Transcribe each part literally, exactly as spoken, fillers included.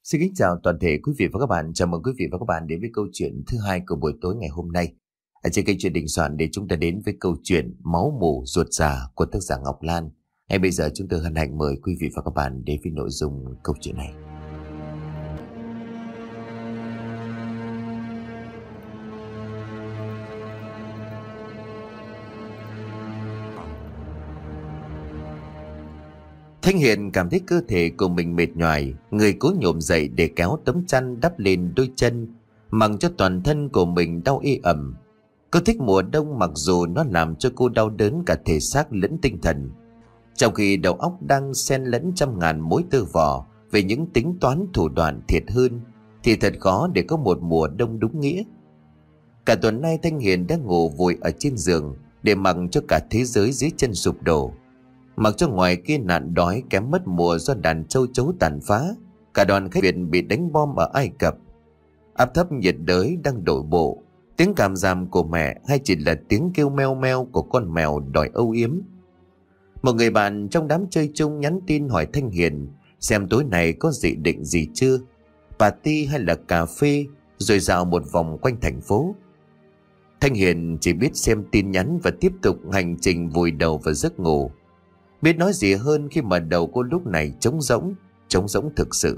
Xin kính chào toàn thể quý vị và các bạn. Chào mừng quý vị và các bạn đến với câu chuyện thứ hai của buổi tối ngày hôm nay. Ở trên kênh Chuyện Đình Soạn để chúng ta đến với câu chuyện Máu mủ ruột già của tác giả Ngọc Lan. Ngay bây giờ chúng tôi hân hạnh mời quý vị và các bạn đến với nội dung câu chuyện này. Thanh Hiền cảm thấy cơ thể của mình mệt nhoài, người cố nhổm dậy để kéo tấm chăn đắp lên đôi chân, mặc cho toàn thân của mình đau ê ẩm. Cô thích mùa đông mặc dù nó làm cho cô đau đớn cả thể xác lẫn tinh thần. Trong khi đầu óc đang xen lẫn trăm ngàn mối tơ vò về những tính toán thủ đoạn thiệt hơn, thì thật khó để có một mùa đông đúng nghĩa. Cả tuần nay Thanh Hiền đã ngủ vùi ở trên giường để mặc cho cả thế giới dưới chân sụp đổ. Mặc cho ngoài kia nạn đói kém mất mùa do đàn châu chấu tàn phá, cả đoàn khách Việt bị đánh bom ở Ai Cập, áp thấp nhiệt đới đang đổ bộ, tiếng càm ràm của mẹ hay chỉ là tiếng kêu meo meo của con mèo đòi âu yếm. Một người bạn trong đám chơi chung nhắn tin hỏi Thanh Hiền xem tối nay có dự định gì chưa, party hay là cà phê, rồi dạo một vòng quanh thành phố. Thanh Hiền chỉ biết xem tin nhắn và tiếp tục hành trình vùi đầu vào giấc ngủ. Biết nói gì hơn khi mà đầu cô lúc này trống rỗng, trống rỗng thực sự.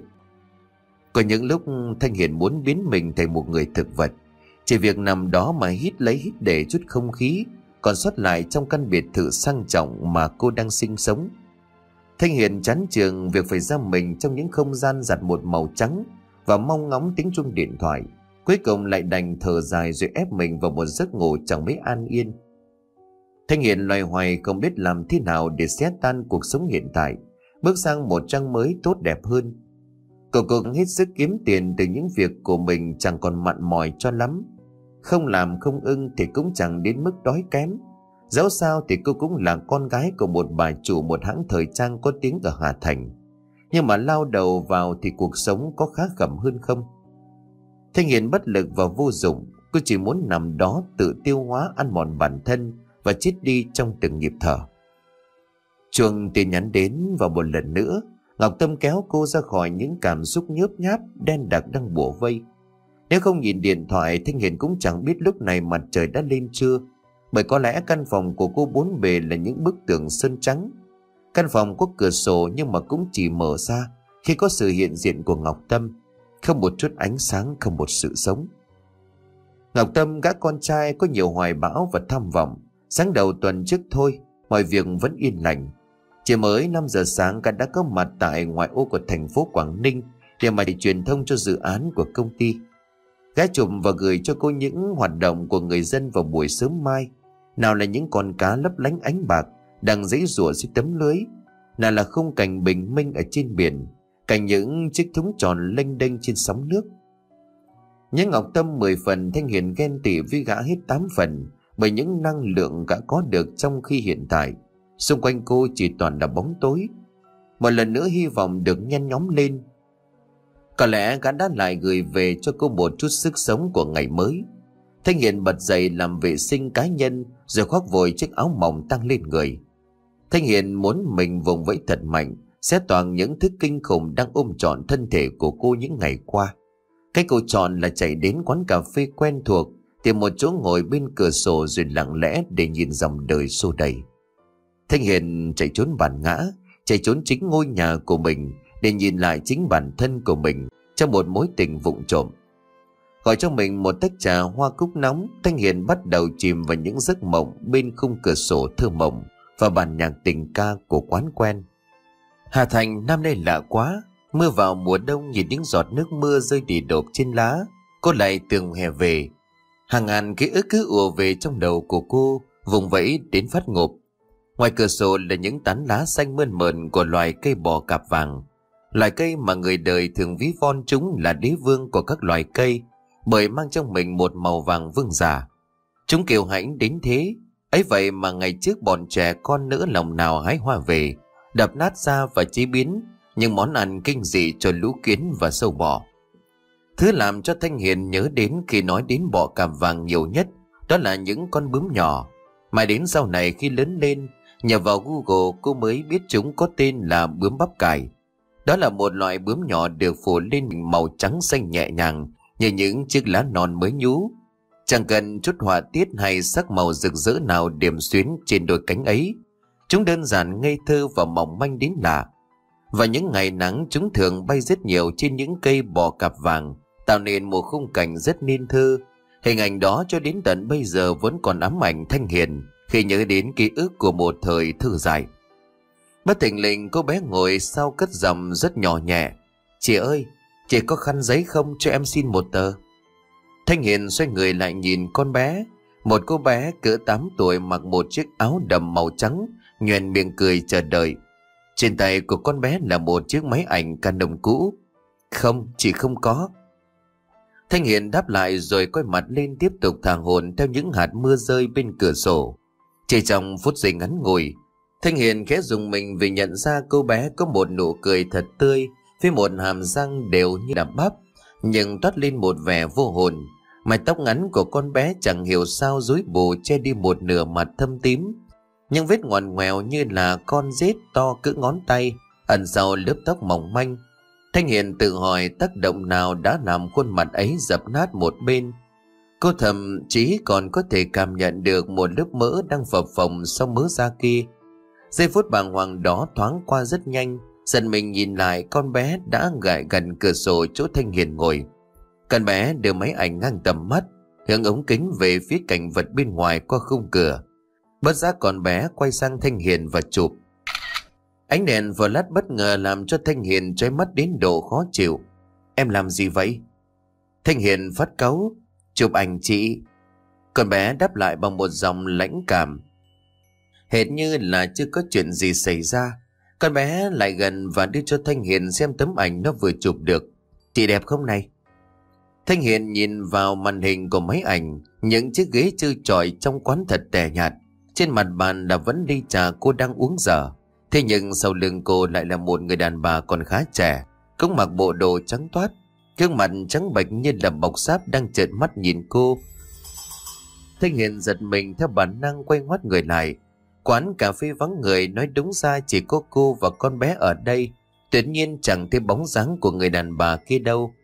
Có những lúc Thanh Hiền muốn biến mình thành một người thực vật, chỉ việc nằm đó mà hít lấy hít để chút không khí còn sót lại trong căn biệt thự sang trọng mà cô đang sinh sống. Thanh Hiền chán chường việc phải ra mình trong những không gian giặt một màu trắng và mong ngóng tiếng chuông điện thoại. Cuối cùng lại đành thở dài rồi ép mình vào một giấc ngủ chẳng mấy an yên. Thanh Hiền loay hoay không biết làm thế nào để xé tan cuộc sống hiện tại, bước sang một trang mới tốt đẹp hơn. Cô cố gắng hết sức kiếm tiền từ những việc của mình chẳng còn mặn mòi cho lắm. Không làm không ưng thì cũng chẳng đến mức đói kém. Dẫu sao thì cô cũng là con gái của một bà chủ một hãng thời trang có tiếng ở Hà Thành. Nhưng mà lao đầu vào thì cuộc sống có khá khẩm hơn không? Thanh Hiền bất lực và vô dụng, cô chỉ muốn nằm đó tự tiêu hóa ăn mòn bản thân và chết đi trong từng nhịp thở. Chuông tin nhắn đến và một lần nữa Ngọc Tâm kéo cô ra khỏi những cảm xúc nhớp nháp đen đặc đang bủa vây. Nếu không nhìn điện thoại, Thanh Hiền cũng chẳng biết lúc này mặt trời đã lên chưa, bởi có lẽ căn phòng của cô bốn bề là những bức tường sơn trắng. Căn phòng có cửa sổ nhưng mà cũng chỉ mở ra khi có sự hiện diện của Ngọc Tâm, không một chút ánh sáng, không một sự sống. Ngọc Tâm, gã con trai có nhiều hoài bão và tham vọng, sáng đầu tuần trước thôi, mọi việc vẫn yên lành. Chỉ mới năm giờ sáng gã đã có mặt tại ngoại ô của thành phố Quảng Ninh để mà truyền thông cho dự án của công ty. Gã chụp và gửi cho cô những hoạt động của người dân vào buổi sớm mai. Nào là những con cá lấp lánh ánh bạc đang giãy giụa dưới tấm lưới, nào là khung cảnh bình minh ở trên biển, cảnh những chiếc thúng tròn lênh đênh trên sóng nước. Nhưng Ngọc Tâm mười phần, Thanh Hiền ghen tị với gã hết tám phần, bởi những năng lượng gã có được trong khi hiện tại xung quanh cô chỉ toàn là bóng tối. Một lần nữa hy vọng được nhen nhóm lên. Có lẽ gã đã lại gửi về cho cô một chút sức sống của ngày mới. Thanh Hiền bật dậy làm vệ sinh cá nhân rồi khoác vội chiếc áo mỏng tăng lên người. Thanh Hiền muốn mình vùng vẫy thật mạnh, xé toang những thứ kinh khủng đang ôm trọn thân thể của cô những ngày qua. Cái cô chọn là chạy đến quán cà phê quen thuộc, tìm một chỗ ngồi bên cửa sổ rồi lặng lẽ để nhìn dòng đời xô đầy. Thanh Hiền chạy trốn bản ngã, chạy trốn chính ngôi nhà của mình để nhìn lại chính bản thân của mình trong một mối tình vụng trộm. Gọi cho mình một tách trà hoa cúc nóng, Thanh Hiền bắt đầu chìm vào những giấc mộng bên khung cửa sổ thơ mộng và bản nhạc tình ca của quán quen. Hà Thành năm nay lạ quá, mưa vào mùa đông, nhìn những giọt nước mưa rơi đì đột trên lá, cô lại tưởng hè về. Hàng ngàn ký ức cứ ùa về trong đầu của cô, vùng vẫy đến phát ngộp. Ngoài cửa sổ là những tán lá xanh mơn mởn của loài cây bò cạp vàng, loài cây mà người đời thường ví von chúng là đế vương của các loài cây, bởi mang trong mình một màu vàng vương giả. Chúng kiêu hãnh đến thế, ấy vậy mà ngày trước bọn trẻ con nữa lòng nào hái hoa về, đập nát ra và chế biến những món ăn kinh dị cho lũ kiến và sâu bọ. Thứ làm cho Thanh Hiền nhớ đến khi nói đến bọ cạp vàng nhiều nhất đó là những con bướm nhỏ, mà đến sau này khi lớn lên, nhờ vào Google cô mới biết chúng có tên là bướm bắp cải. Đó là một loại bướm nhỏ được phủ lên màu trắng xanh nhẹ nhàng như những chiếc lá non mới nhú. Chẳng cần chút họa tiết hay sắc màu rực rỡ nào điểm xuyến trên đôi cánh ấy. Chúng đơn giản ngây thơ và mỏng manh đến lạ. Và những ngày nắng chúng thường bay rất nhiều trên những cây bò cạp vàng, tạo nên một khung cảnh rất nên thơ. Hình ảnh đó cho đến tận bây giờ vẫn còn ám ảnh Thanh Hiền khi nhớ đến ký ức của một thời thơ dài. Bất thình lình cô bé ngồi sau cất giọng rất nhỏ nhẹ: "Chị ơi, chị có khăn giấy không, cho em xin một tờ." Thanh Hiền xoay người lại nhìn con bé. Một cô bé cỡ tám tuổi mặc một chiếc áo đầm màu trắng, nhoẻn miệng cười chờ đợi. Trên tay của con bé là một chiếc máy ảnh Canon cũ. "Không, chị không có." Thanh Hiền đáp lại rồi quay mặt lên tiếp tục thả hồn theo những hạt mưa rơi bên cửa sổ. Chỉ trong phút giây ngắn ngủi, Thanh Hiền khẽ rùng mình vì nhận ra cô bé có một nụ cười thật tươi, với một hàm răng đều như đạp bắp, nhưng toát lên một vẻ vô hồn. Mái tóc ngắn của con bé chẳng hiểu sao rối bù che đi một nửa mặt thâm tím, nhưng vết ngoằn ngoèo như là con rết to cỡ ngón tay ẩn sau lớp tóc mỏng manh. Thanh Hiền tự hỏi tác động nào đã làm khuôn mặt ấy dập nát một bên. Cô thậm chí còn có thể cảm nhận được một lớp mỡ đang phập phồng sau mớ da kia. Giây phút bàng hoàng đó thoáng qua rất nhanh. Dần mình nhìn lại, con bé đã gại gần cửa sổ chỗ Thanh Hiền ngồi. Con bé đưa máy ảnh ngang tầm mắt, hướng ống kính về phía cảnh vật bên ngoài qua khung cửa. Bất giác con bé quay sang Thanh Hiền và chụp. Ánh đèn flash bất ngờ làm cho Thanh Hiền chói mắt đến độ khó chịu. "Em làm gì vậy?" Thanh Hiền phát cáu. "Chụp ảnh chị." Con bé đáp lại bằng một giọng lãnh cảm, hệt như là chưa có chuyện gì xảy ra. Con bé lại gần và đưa cho Thanh Hiền xem tấm ảnh nó vừa chụp được. "Chị đẹp không này?" Thanh Hiền nhìn vào màn hình của máy ảnh. Những chiếc ghế trơ trọi trong quán thật tẻ nhạt. Trên mặt bàn là vẫn ly trà cô đang uống dở. Thế nhưng sau lưng cô lại là một người đàn bà còn khá trẻ, cũng mặc bộ đồ trắng toát, gương mặt trắng bệch như là bọc sáp đang trợn mắt nhìn cô. Thanh Hiền giật mình, theo bản năng quay ngoắt người lại. Quán cà phê vắng người, nói đúng ra chỉ có cô và con bé ở đây. Tuyệt nhiên chẳng thấy bóng dáng của người đàn bà kia đâu.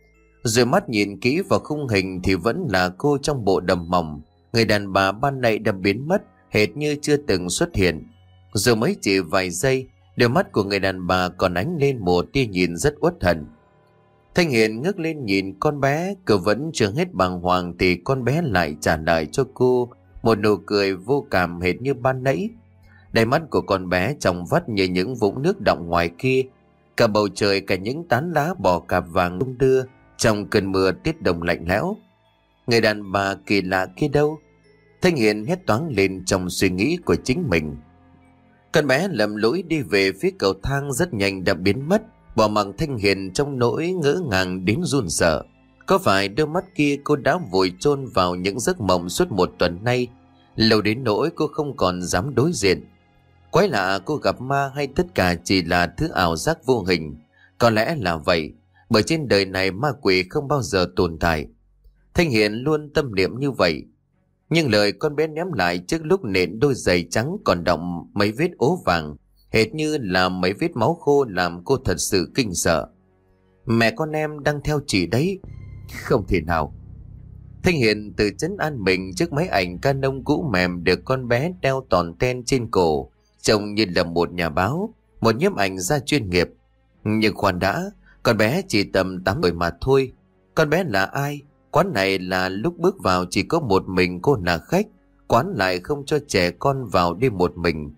Rồi mắt nhìn kỹ vào khung hình thì vẫn là cô trong bộ đầm mỏng. Người đàn bà ban nãy đã biến mất, hệt như chưa từng xuất hiện. Rồi mới chỉ vài giây, đôi mắt của người đàn bà còn ánh lên một tia nhìn rất uất hận. Thanh Hiền ngước lên nhìn con bé, cô vẫn chưa hết bàng hoàng thì con bé lại trả lời cho cô một nụ cười vô cảm hệt như ban nãy. Đáy mắt của con bé trong vắt như những vũng nước đọng ngoài kia. Cả bầu trời, cả những tán lá bò cạp vàng đung đưa trong cơn mưa tiết đông lạnh lẽo. Người đàn bà kỳ lạ kia đâu? Thanh Hiền hét toáng lên trong suy nghĩ của chính mình. Con bé lầm lũi đi về phía cầu thang, rất nhanh đã biến mất, bỏ mặc Thanh Hiền trong nỗi ngỡ ngàng đến run sợ. Có phải đôi mắt kia cô đã vùi chôn vào những giấc mộng suốt một tuần nay, lâu đến nỗi cô không còn dám đối diện? Quái lạ, cô gặp ma hay tất cả chỉ là thứ ảo giác vô hình? Có lẽ là vậy, bởi trên đời này ma quỷ không bao giờ tồn tại. Thanh Hiền luôn tâm niệm như vậy. Nhưng lời con bé ném lại trước lúc nện đôi giày trắng còn đọng mấy vết ố vàng, hệt như là mấy vết máu khô, làm cô thật sự kinh sợ. Mẹ con em đang theo chị đấy. Không thể nào. Thanh Hiền tự trấn an mình trước máy ảnh Canon cũ mềm được con bé đeo tòn ten trên cổ, trông như là một nhà báo, một nhiếp ảnh gia chuyên nghiệp. Nhưng khoan đã, con bé chỉ tầm tám tuổi mà thôi. Con bé là ai? Quán này là lúc bước vào chỉ có một mình cô là khách, quán lại không cho trẻ con vào đi một mình.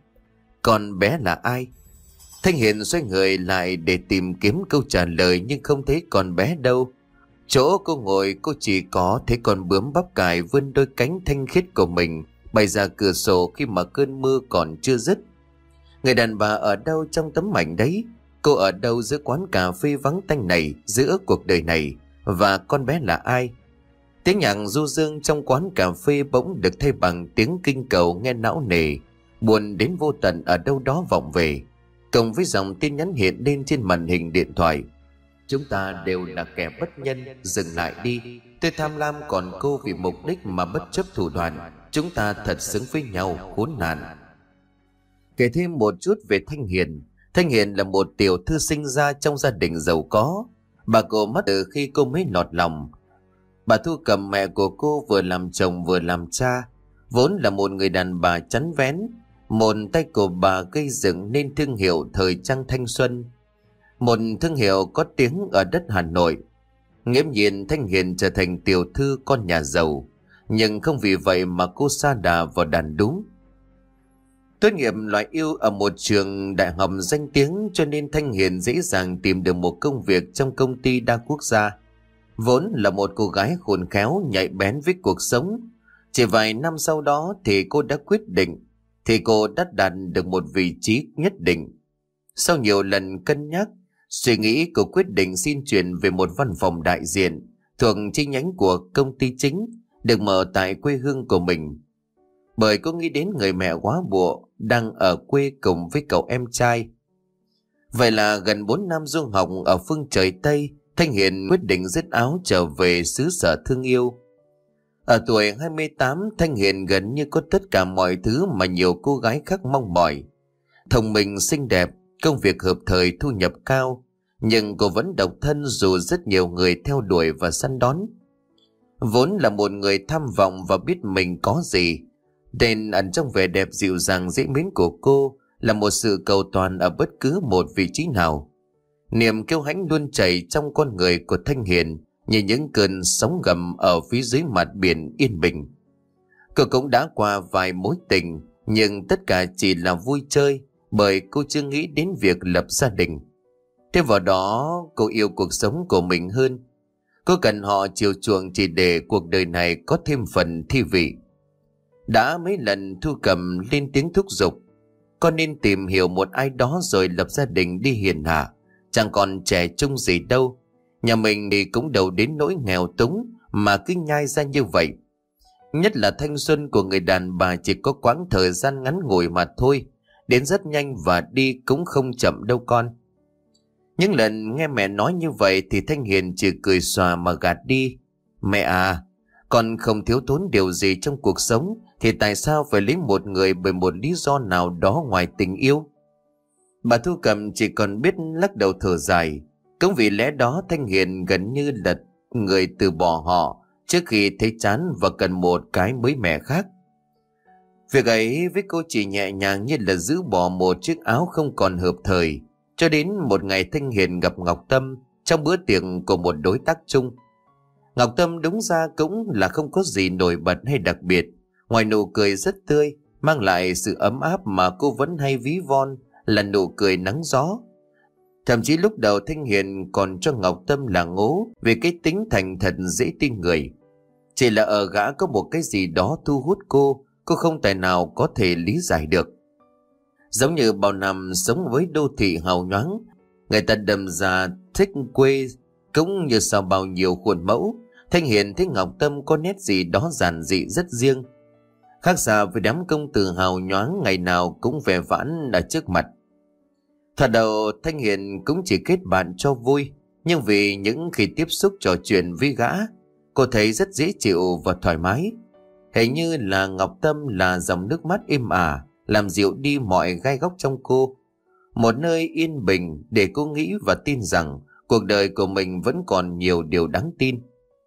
Con bé là ai? Thanh Hiền xoay người lại để tìm kiếm câu trả lời, nhưng không thấy con bé đâu. Chỗ cô ngồi, cô chỉ có thấy con bướm bắp cải vươn đôi cánh thanh khiết của mình bay ra cửa sổ khi mà cơn mưa còn chưa dứt. Người đàn bà ở đâu trong tấm ảnh đấy? Cô ở đâu giữa quán cà phê vắng tanh này, giữa cuộc đời này? Và con bé là ai? Tiếng nhạc du dương trong quán cà phê bỗng được thay bằng tiếng kinh cầu nghe não nề, buồn đến vô tận ở đâu đó vọng về, cộng với dòng tin nhắn hiện lên trên màn hình điện thoại. Chúng ta đều là kẻ bất nhân, dừng lại đi. Tôi tham lam, còn cô vì mục đích mà bất chấp thủ đoạn. Chúng ta thật xứng với nhau, khốn nạn. Kể thêm một chút về Thanh Hiền. Thanh Hiền là một tiểu thư sinh ra trong gia đình giàu có. Bà cô mất từ khi cô mới lọt lòng. Bà Thu Cầm, mẹ của cô, vừa làm chồng vừa làm cha, vốn là một người đàn bà chắn vén. Một tay của bà gây dựng nên thương hiệu thời trang thanh xuân, một thương hiệu có tiếng ở đất Hà Nội. Nghiễm nhiên Thanh Hiền trở thành tiểu thư con nhà giàu, nhưng không vì vậy mà cô sa đà vào đàn đúng. Tốt nghiệp loại yêu ở một trường đại học danh tiếng, cho nên Thanh Hiền dễ dàng tìm được một công việc trong công ty đa quốc gia. Vốn là một cô gái khôn khéo, nhạy bén với cuộc sống. Chỉ vài năm sau đó thì cô đã quyết định, thì cô đã đạt được một vị trí nhất định. Sau nhiều lần cân nhắc, suy nghĩ, cô quyết định xin chuyển về một văn phòng đại diện thuộc chi nhánh của công ty chính, được mở tại quê hương của mình. Bởi cô nghĩ đến người mẹ quá bộ đang ở quê cùng với cậu em trai. Vậy là gần bốn năm du học ở phương trời Tây, Thanh Hiền quyết định dứt áo trở về xứ sở thương yêu. Ở tuổi hai mươi tám, Thanh Hiền gần như có tất cả mọi thứ mà nhiều cô gái khác mong mỏi. Thông minh, xinh đẹp, công việc hợp thời, thu nhập cao, nhưng cô vẫn độc thân dù rất nhiều người theo đuổi và săn đón. Vốn là một người tham vọng và biết mình có gì, nên ẩn trong vẻ đẹp dịu dàng dễ mến của cô là một sự cầu toàn ở bất cứ một vị trí nào. Niềm kiêu hãnh luôn chảy trong con người của Thanh Hiền như những cơn sóng gầm ở phía dưới mặt biển yên bình. Cô cũng đã qua vài mối tình, nhưng tất cả chỉ là vui chơi, bởi cô chưa nghĩ đến việc lập gia đình. Thêm vào đó, cô yêu cuộc sống của mình hơn. Cô cần họ chiều chuộng chỉ để cuộc đời này có thêm phần thi vị. Đã mấy lần Thu Cầm lên tiếng thúc giục, con nên tìm hiểu một ai đó rồi lập gia đình đi hiền hạ. Chẳng còn trẻ trung gì đâu. Nhà mình thì cũng đâu đến nỗi nghèo túng mà cứ nhai ra như vậy. Nhất là thanh xuân của người đàn bà chỉ có quãng thời gian ngắn ngủi mà thôi. Đến rất nhanh và đi cũng không chậm đâu con. Những lần nghe mẹ nói như vậy thì Thanh Hiền chỉ cười xòa mà gạt đi. Mẹ à, con không thiếu thốn điều gì trong cuộc sống, thì tại sao phải lấy một người bởi một lý do nào đó ngoài tình yêu? Bà Thu Cầm chỉ còn biết lắc đầu thở dài. Cũng vì lẽ đó Thanh Hiền gần như là người từ bỏ họ trước khi thấy chán và cần một cái mới mẻ khác. Việc ấy với cô chỉ nhẹ nhàng như là giữ bỏ một chiếc áo không còn hợp thời. Cho đến một ngày Thanh Hiền gặp Ngọc Tâm trong bữa tiệc của một đối tác chung. Ngọc Tâm đúng ra cũng là không có gì nổi bật hay đặc biệt, ngoài nụ cười rất tươi, mang lại sự ấm áp mà cô vẫn hay ví von là nụ cười nắng gió. Thậm chí lúc đầu Thanh Hiền còn cho Ngọc Tâm là ngố về cái tính thành thật dễ tin người. Chỉ là ở gã có một cái gì đó thu hút cô, cô không tài nào có thể lý giải được. Giống như bao năm sống với đô thị hào nhoáng, người ta đâm ra thích quê, cũng như sau bao nhiêu khuôn mẫu, Thanh Hiền thấy Ngọc Tâm có nét gì đó giản dị rất riêng. Khác xa với đám công tử hào nhoáng ngày nào cũng vẻ vãn ở trước mặt. Thoạt đầu Thanh Hiền cũng chỉ kết bạn cho vui, nhưng vì những khi tiếp xúc trò chuyện với gã, cô thấy rất dễ chịu và thoải mái. Hình như là Ngọc Tâm là dòng nước mắt êm ả, làm dịu đi mọi gai góc trong cô. Một nơi yên bình để cô nghĩ và tin rằng cuộc đời của mình vẫn còn nhiều điều đáng tin.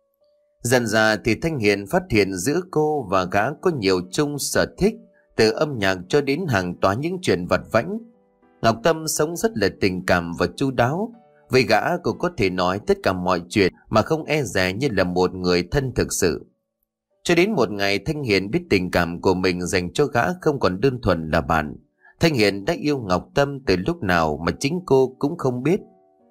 Dần dà thì Thanh Hiền phát hiện giữa cô và gã có nhiều chung sở thích, từ âm nhạc cho đến hàng toán những chuyện vặt vãnh. Ngọc Tâm sống rất là tình cảm và chu đáo. Với gã cô có thể nói tất cả mọi chuyện mà không e dè như là một người thân thực sự. Cho đến một ngày Thanh Hiền biết tình cảm của mình dành cho gã không còn đơn thuần là bạn. Thanh Hiền đã yêu Ngọc Tâm từ lúc nào mà chính cô cũng không biết.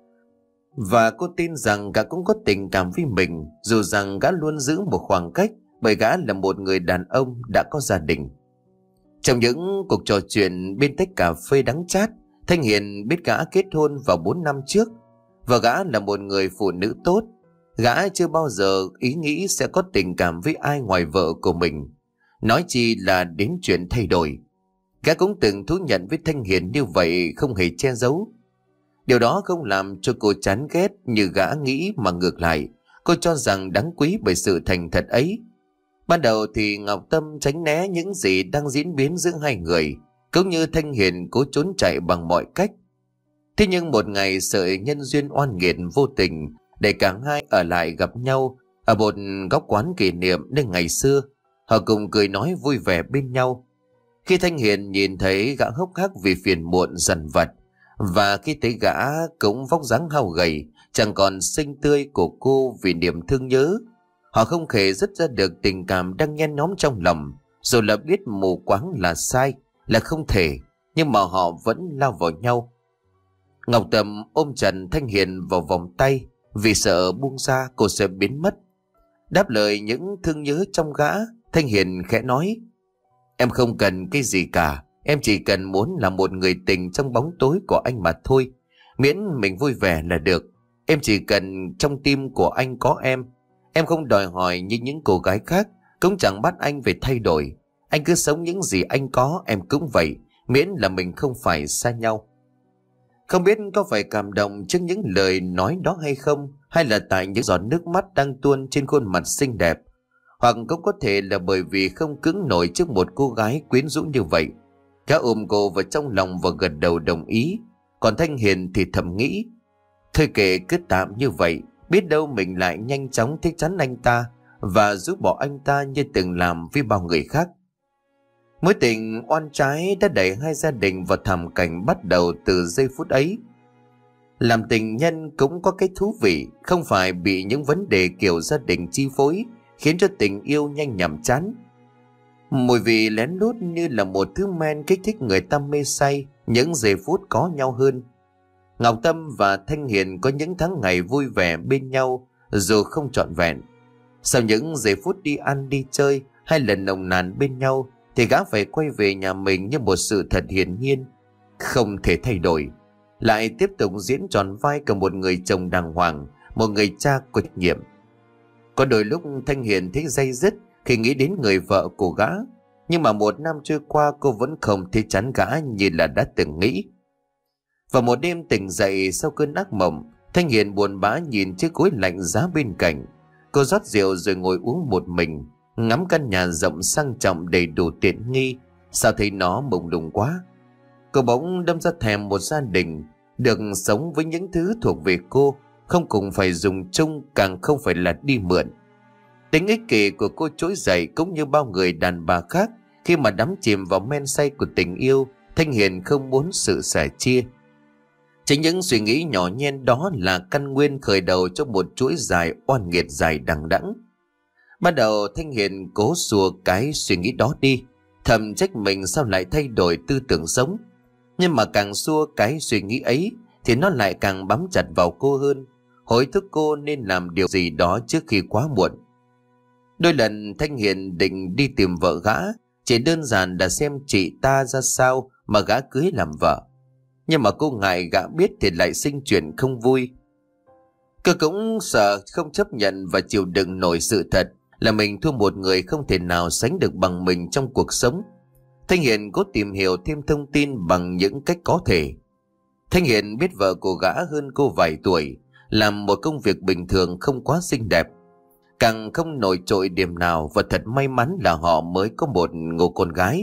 Và cô tin rằng gã cũng có tình cảm với mình, dù rằng gã luôn giữ một khoảng cách, bởi gã là một người đàn ông đã có gia đình. Trong những cuộc trò chuyện bên tách cà phê đắng chát, Thanh Hiền biết gã kết hôn vào bốn năm trước, và gã là một người phụ nữ tốt. Gã chưa bao giờ ý nghĩ sẽ có tình cảm với ai ngoài vợ của mình, nói chi là đến chuyện thay đổi. Gã cũng từng thú nhận với Thanh Hiền như vậy, không hề che giấu. Điều đó không làm cho cô chán ghét như gã nghĩ, mà ngược lại, cô cho rằng đáng quý bởi sự thành thật ấy. Ban đầu thì Ngọc Tâm tránh né những gì đang diễn biến giữa hai người, cũng như Thanh Hiền cố trốn chạy bằng mọi cách. Thế nhưng một ngày sợi nhân duyên oan nghiệt vô tình để cả hai ở lại gặp nhau ở một góc quán kỷ niệm nơi ngày xưa. Họ cùng cười nói vui vẻ bên nhau. Khi Thanh Hiền nhìn thấy gã hốc hác vì phiền muộn dần vặt, và khi thấy gã cũng vóc dáng hao gầy, chẳng còn xinh tươi của cô vì niềm thương nhớ, họ không thể dứt ra được tình cảm đang nhen nhóm trong lòng. Dù là biết mù quáng là sai, là không thể, nhưng mà họ vẫn lao vào nhau. Ngọc Tâm ôm Trần Thanh Hiền vào vòng tay, vì sợ buông ra cô sẽ biến mất. Đáp lời những thương nhớ trong gã, Thanh Hiền khẽ nói: "Em không cần cái gì cả, em chỉ cần muốn là một người tình trong bóng tối của anh mà thôi. Miễn mình vui vẻ là được. Em chỉ cần trong tim của anh có em. Em không đòi hỏi như những cô gái khác, cũng chẳng bắt anh phải thay đổi. Anh cứ sống những gì anh có, em cũng vậy, miễn là mình không phải xa nhau." Không biết có phải cảm động trước những lời nói đó hay không, hay là tại những giọt nước mắt đang tuôn trên khuôn mặt xinh đẹp, hoặc cũng có thể là bởi vì không cứng nổi trước một cô gái quyến rũ như vậy. Gã ôm cô vào trong lòng và gật đầu đồng ý. Còn Thanh Hiền thì thầm nghĩ: thôi kệ, cứ tạm như vậy, biết đâu mình lại nhanh chóng thích chắn anh ta và rút bỏ anh ta như từng làm với bao người khác. Mối tình oan trái đã đẩy hai gia đình vào thảm cảnh bắt đầu từ giây phút ấy. Làm tình nhân cũng có cái thú vị, không phải bị những vấn đề kiểu gia đình chi phối, khiến cho tình yêu nhanh nhàm chán. Mùi vị lén lút như là một thứ men kích thích người ta mê say những giây phút có nhau hơn. Ngọc Tâm và Thanh Hiền có những tháng ngày vui vẻ bên nhau dù không trọn vẹn. Sau những giây phút đi ăn đi chơi hay lần nồng nàn bên nhau, thì gã phải quay về nhà mình như một sự thật hiển nhiên, không thể thay đổi, lại tiếp tục diễn tròn vai của một người chồng đàng hoàng, một người cha có trách nhiệm. Có đôi lúc Thanh Hiền thấy day dứt khi nghĩ đến người vợ của gã, nhưng mà một năm trôi qua cô vẫn không thấy chán gã như là đã từng nghĩ. Và một đêm tỉnh dậy sau cơn ác mộng, Thanh Hiền buồn bã nhìn chiếc gối lạnh giá bên cạnh. Cô rót rượu rồi ngồi uống một mình, ngắm căn nhà rộng sang trọng đầy đủ tiện nghi. Sao thấy nó mông lung quá. Cô bỗng đâm ra thèm một gia đình, được sống với những thứ thuộc về cô, không cùng phải dùng chung, càng không phải là đi mượn. Tính ích kỷ của cô trỗi dậy cũng như bao người đàn bà khác. Khi mà đắm chìm vào men say của tình yêu, Thanh Hiền không muốn sự sẻ chia. Chính những suy nghĩ nhỏ nhen đó là căn nguyên khởi đầu cho một chuỗi dài oan nghiệt dài đằng đẵng. Ban đầu Thanh Hiền cố xua cái suy nghĩ đó đi, thầm trách mình sao lại thay đổi tư tưởng sống. Nhưng mà càng xua cái suy nghĩ ấy thì nó lại càng bám chặt vào cô hơn, hối thúc cô nên làm điều gì đó trước khi quá muộn. Đôi lần Thanh Hiền định đi tìm vợ gã, chỉ đơn giản là xem chị ta ra sao mà gã cưới làm vợ. Nhưng mà cô ngại gã biết thì lại sinh chuyện không vui. Cô cũng sợ không chấp nhận và chịu đựng nổi sự thật là mình thua một người không thể nào sánh được bằng mình trong cuộc sống. Thanh Hiền cố tìm hiểu thêm thông tin bằng những cách có thể. Thanh Hiền biết vợ của gã hơn cô vài tuổi, làm một công việc bình thường không quá xinh đẹp, càng không nổi trội điểm nào, và thật may mắn là họ mới có một ngôi con gái.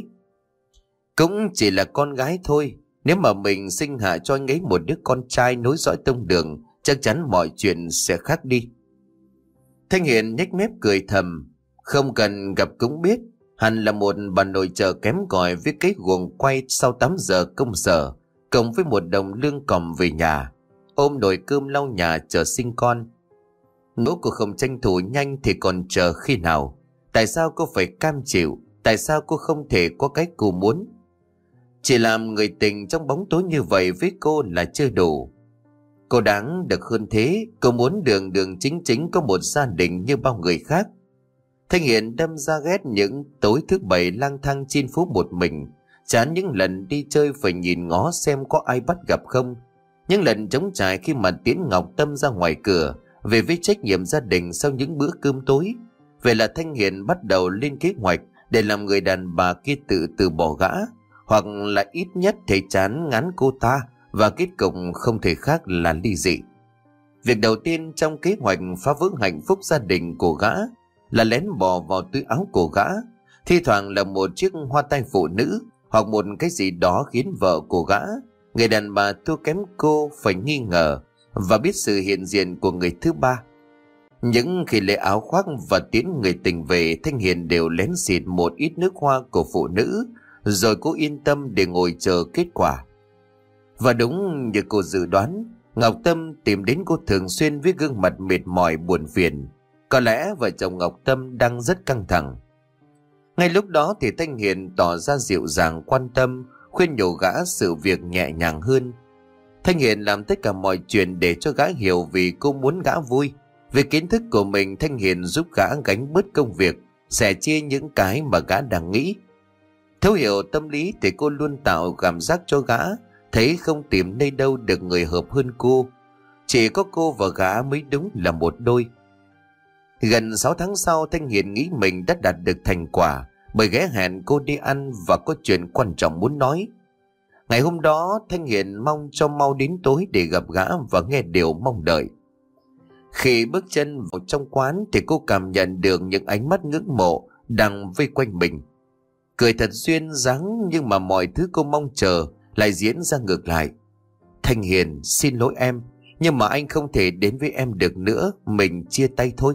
Cũng chỉ là con gái thôi, nếu mà mình sinh hạ cho anh ấy một đứa con trai nối dõi tông đường, chắc chắn mọi chuyện sẽ khác đi. Thanh Hiền nhếch mép cười thầm, không cần gặp cũng biết, hẳn là một bà nội trợ kém cỏi với cái guồng quay sau tám giờ công sở, cộng với một đồng lương còm về nhà, ôm nồi cơm lau nhà chờ sinh con. Nếu cô không tranh thủ nhanh thì còn chờ khi nào? Tại sao cô phải cam chịu? Tại sao cô không thể có cái cô muốn? Chỉ làm người tình trong bóng tối như vậy với cô là chưa đủ. Cô đáng được hơn thế. Cô muốn đường đường chính chính có một gia đình như bao người khác. Thanh Hiền đâm ra ghét những tối thứ bảy lang thang trên phố một mình, chán những lần đi chơi phải nhìn ngó xem có ai bắt gặp không, những lần trống trải khi mà tiễn Ngọc Tâm ra ngoài cửa về với trách nhiệm gia đình sau những bữa cơm tối. Vậy là Thanh Hiền bắt đầu lên kế hoạch để làm người đàn bà kia tự từ bỏ gã, hoặc là ít nhất thấy chán ngán cô ta, và kết cục không thể khác là ly dị. Việc đầu tiên trong kế hoạch phá vỡ hạnh phúc gia đình của gã là lén bò vào túi áo của gã, thi thoảng là một chiếc hoa tai phụ nữ hoặc một cái gì đó khiến vợ của gã người đàn bà thua kém cô phải nghi ngờ và biết sự hiện diện của người thứ ba. Những khi lấy áo khoác và tiến người tình về, Thanh Hiền đều lén xịt một ít nước hoa của phụ nữ, rồi cô yên tâm để ngồi chờ kết quả. Và đúng như cô dự đoán, Ngọc Tâm tìm đến cô thường xuyên với gương mặt mệt mỏi buồn phiền. Có lẽ vợ chồng Ngọc Tâm đang rất căng thẳng. Ngay lúc đó thì Thanh Hiền tỏ ra dịu dàng quan tâm, khuyên nhủ gã sự việc nhẹ nhàng hơn. Thanh Hiền làm tất cả mọi chuyện để cho gã hiểu vì cô muốn gã vui. Về kiến thức của mình, Thanh Hiền giúp gã gánh bớt công việc, sẻ chia những cái mà gã đang nghĩ. Thấu hiểu tâm lý thì cô luôn tạo cảm giác cho gã thấy không tìm nơi đâu được người hợp hơn cô. Chỉ có cô và gã mới đúng là một đôi. Gần sáu tháng sau, Thanh Hiền nghĩ mình đã đạt được thành quả bởi ghé hẹn cô đi ăn và có chuyện quan trọng muốn nói. Ngày hôm đó, Thanh Hiền mong cho mau đến tối để gặp gã và nghe điều mong đợi. Khi bước chân vào trong quán thì cô cảm nhận được những ánh mắt ngưỡng mộ đang vây quanh mình. Cười thật duyên dáng, nhưng mà mọi thứ cô mong chờ lại diễn ra ngược lại. Thanh Hiền, xin lỗi em, nhưng mà anh không thể đến với em được nữa, mình chia tay thôi.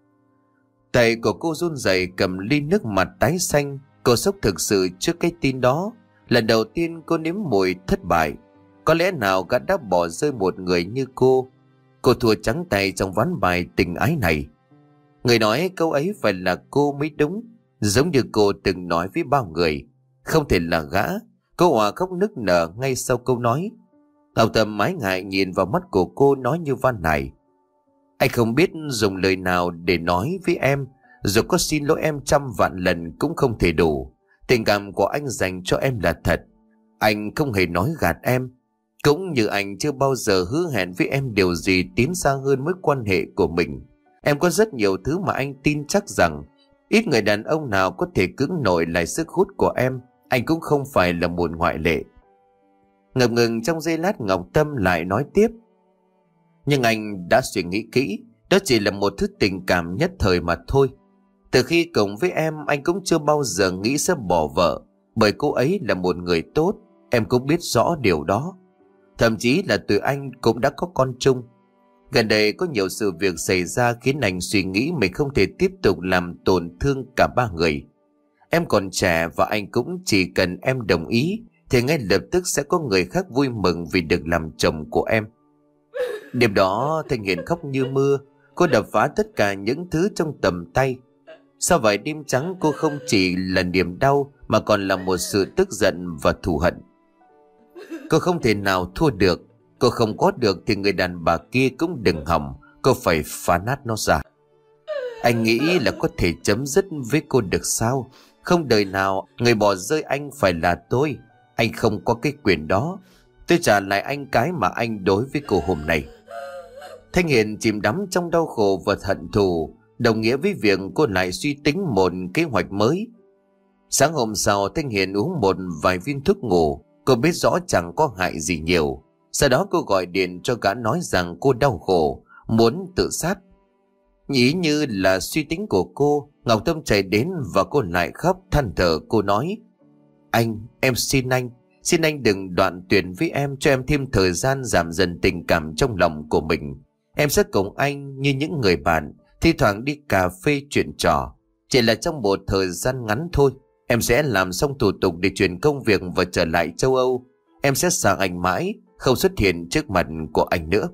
Tay của cô run rẩy cầm ly nước, mặt tái xanh. Cô sốc thực sự trước cái tin đó. Lần đầu tiên cô nếm mùi thất bại. Có lẽ nào gã đã bỏ rơi một người như cô. Cô thua trắng tay trong ván bài tình ái này. Người nói câu ấy phải là cô mới đúng. Giống như cô từng nói với bao người, không thể là gã. Cô hòa khóc nức nở ngay sau câu nói. Ngọc Tâm ái ngại nhìn vào mắt của cô, nói như van nài: anh không biết dùng lời nào để nói với em, dù có xin lỗi em trăm vạn lần cũng không thể đủ. Tình cảm của anh dành cho em là thật. Anh không hề nói gạt em. Cũng như anh chưa bao giờ hứa hẹn với em điều gì tiến xa hơn mối quan hệ của mình. Em có rất nhiều thứ mà anh tin chắc rằng ít người đàn ông nào có thể cưỡng nổi lại sức hút của em. Anh cũng không phải là một ngoại lệ. Ngập ngừng trong giây lát, Ngọc Tâm lại nói tiếp: nhưng anh đã suy nghĩ kỹ, đó chỉ là một thứ tình cảm nhất thời mà thôi. Từ khi cùng với em, anh cũng chưa bao giờ nghĩ sẽ bỏ vợ, bởi cô ấy là một người tốt. Em cũng biết rõ điều đó. Thậm chí là tụi anh cũng đã có con chung. Gần đây có nhiều sự việc xảy ra khiến anh suy nghĩ mình không thể tiếp tục làm tổn thương cả ba người. Em còn trẻ và anh cũng chỉ cần em đồng ý thì ngay lập tức sẽ có người khác vui mừng vì được làm chồng của em. Đêm đó Thanh Hiền khóc như mưa. Cô đập phá tất cả những thứ trong tầm tay. Sau vài đêm trắng, cô không chỉ là niềm đau mà còn là một sự tức giận và thù hận. Cô không thể nào thua được. Cô không có được thì người đàn bà kia cũng đừng hòng. Cô phải phá nát nó ra. Anh nghĩ là có thể chấm dứt với cô được sao? Không đời nào người bỏ rơi anh phải là tôi. Anh không có cái quyền đó. Tôi trả lại anh cái mà anh đối với cô hôm nay. Thanh Hiền chìm đắm trong đau khổ và hận thù, đồng nghĩa với việc cô lại suy tính một kế hoạch mới. Sáng hôm sau, Thanh Hiền uống một vài viên thuốc ngủ. Cô biết rõ chẳng có hại gì nhiều. Sau đó cô gọi điện cho gã nói rằng cô đau khổ, muốn tự sát. Nghĩ như là suy tính của cô, Ngọc Tâm chạy đến và cô lại khóc than thở. Cô nói: anh, em xin anh, xin anh đừng đoạn tuyệt với em, cho em thêm thời gian giảm dần tình cảm trong lòng của mình. Em sẽ cùng anh như những người bạn, thi thoảng đi cà phê chuyện trò. Chỉ là trong một thời gian ngắn thôi. Em sẽ làm xong thủ tục để chuyển công việc và trở lại châu Âu. Em sẽ sang anh mãi, không xuất hiện trước mặt của anh nữa.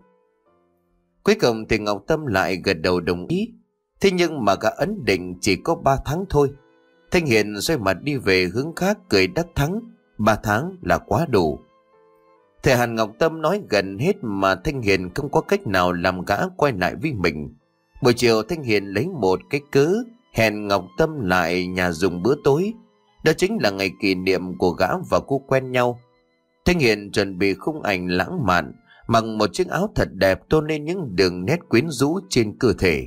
Cuối cùng thì Ngọc Tâm lại gật đầu đồng ý. Thế nhưng mà gã ấn định chỉ có ba tháng thôi. Thanh Hiền xoay mặt đi về hướng khác, cười đắc thắng. Ba tháng là quá đủ. Thời hạn Ngọc Tâm nói gần hết mà Thanh Hiền không có cách nào làm gã quay lại với mình. Buổi chiều Thanh Hiền lấy một cái cớ hẹn Ngọc Tâm lại nhà dùng bữa tối. Đó chính là ngày kỷ niệm của gã và cô quen nhau. Thanh Hiền chuẩn bị khung ảnh lãng mạn, mặc một chiếc áo thật đẹp tôn lên những đường nét quyến rũ trên cơ thể.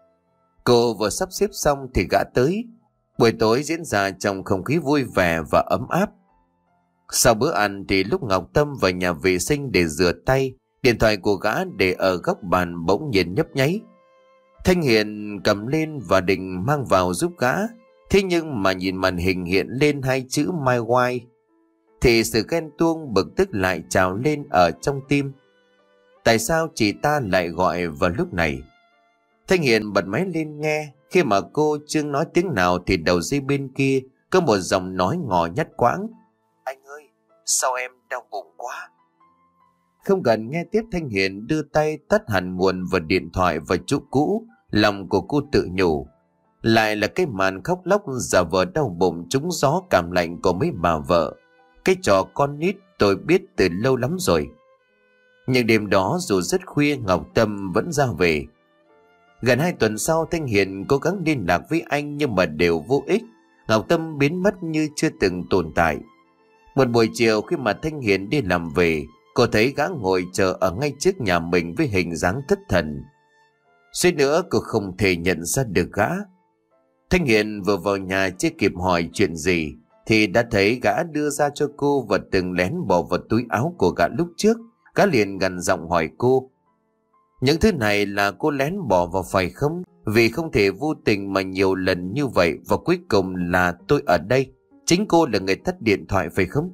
Cô vừa sắp xếp xong thì gã tới. Buổi tối diễn ra trong không khí vui vẻ và ấm áp. Sau bữa ăn thì lúc Ngọc Tâm vào nhà vệ sinh để rửa tay, điện thoại của gã để ở góc bàn bỗng nhiên nhấp nháy. Thanh Hiền cầm lên và định mang vào giúp gã. Thế nhưng mà nhìn màn hình hiện lên hai chữ My Wife. thì sự ghen tuông bực tức lại trào lên ở trong tim. Tại sao chị ta lại gọi vào lúc này? Thanh Hiền bật máy lên nghe. Khi mà cô chưa nói tiếng nào thì đầu dây bên kia có một giọng nói ngỏ nhắt quãng. Anh ơi, sao em đau bụng quá? Không cần nghe tiếp, Thanh Hiền đưa tay tắt hẳn nguồn và điện thoại vào chỗ cũ. Lòng của cô tự nhủ, lại là cái màn khóc lóc giả vờ đau bụng trúng gió cảm lạnh của mấy bà vợ. Cái trò con nít tôi biết từ lâu lắm rồi. Nhưng đêm đó dù rất khuya, Ngọc Tâm vẫn ra về. Gần hai tuần sau, Thanh Hiền cố gắng liên lạc với anh nhưng mà đều vô ích. Ngọc Tâm biến mất như chưa từng tồn tại. Một buổi chiều khi mà Thanh Hiền đi làm về, cô thấy gã ngồi chờ ở ngay trước nhà mình với hình dáng thất thần. Suýt nữa cô không thể nhận ra được gã. Thanh Hiền vừa vào nhà chưa kịp hỏi chuyện gì thì đã thấy gã đưa ra cho cô vật từng lén bỏ vào túi áo của gã lúc trước. Gã liền gằn giọng hỏi cô, những thứ này là cô lén bỏ vào phải không? Vì không thể vô tình mà nhiều lần như vậy, và cuối cùng là tôi ở đây, chính cô là người tắt điện thoại phải không?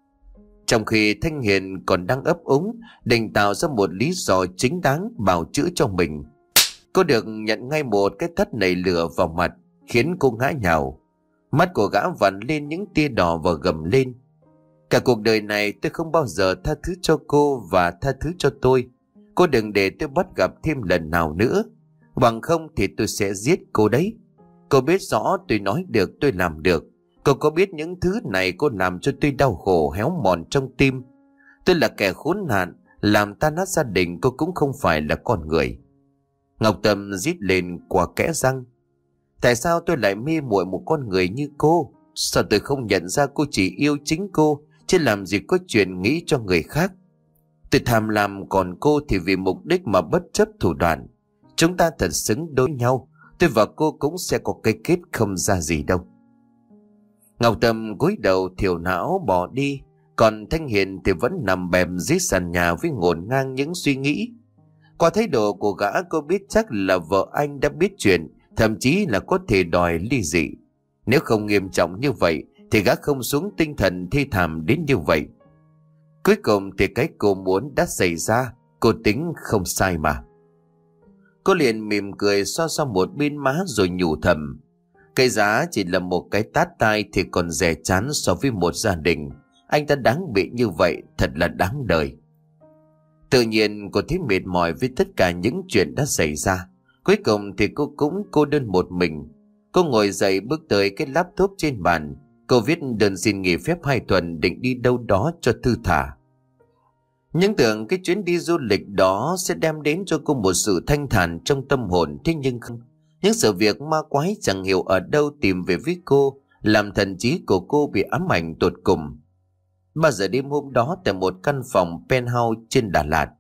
Trong khi Thanh Hiền còn đang ấp úng định tạo ra một lý do chính đáng bào chữa cho mình, cô được nhận ngay một cái tát nảy lửa vào mặt, khiến cô ngã nhào. Mắt của gã vằn lên những tia đỏ và gầm lên, cả cuộc đời này tôi không bao giờ tha thứ cho cô và tha thứ cho tôi. Cô đừng để tôi bắt gặp thêm lần nào nữa, bằng không thì tôi sẽ giết cô đấy. Cô biết rõ tôi nói được tôi làm được. Cô có biết những thứ này cô làm cho tôi đau khổ héo mòn trong tim. Tôi là kẻ khốn nạn, làm tan nát gia đình cô cũng không phải là con người. Ngọc Tâm rít lên qua kẽ răng, tại sao tôi lại mê muội một con người như cô? Sao tôi không nhận ra cô chỉ yêu chính cô, chứ làm gì có chuyện nghĩ cho người khác? Tôi tham lam, còn cô thì vì mục đích mà bất chấp thủ đoạn. Chúng ta thật xứng đối nhau, tôi và cô cũng sẽ có cái kết không ra gì đâu. Ngọc Tâm cúi đầu thiểu não bỏ đi, còn Thanh Hiền thì vẫn nằm bẹp dưới sàn nhà với ngổn ngang những suy nghĩ. Qua thái độ của gã, cô biết chắc là vợ anh đã biết chuyện, thậm chí là có thể đòi ly dị. Nếu không nghiêm trọng như vậy thì gã không xuống tinh thần thi thảm đến như vậy. Cuối cùng thì cái cô muốn đã xảy ra, cô tính không sai mà. Cô liền mỉm cười xoa xoa một bên má rồi nhủ thầm, cái giá chỉ là một cái tát tai thì còn rẻ chán so với một gia đình. Anh ta đáng bị như vậy, thật là đáng đời. Tự nhiên cô thấy mệt mỏi với tất cả những chuyện đã xảy ra. Cuối cùng thì cô cũng cô đơn một mình. Cô ngồi dậy bước tới cái laptop trên bàn. Cô viết đơn xin nghỉ phép hai tuần định đi đâu đó cho thư thả. Những tưởng cái chuyến đi du lịch đó sẽ đem đến cho cô một sự thanh thản trong tâm hồn, thế nhưng không. Những sự việc ma quái chẳng hiểu ở đâu tìm về với cô, làm thần trí của cô bị ám ảnh tột cùng. Ba giờ đêm hôm đó, tại một căn phòng penthouse trên Đà Lạt.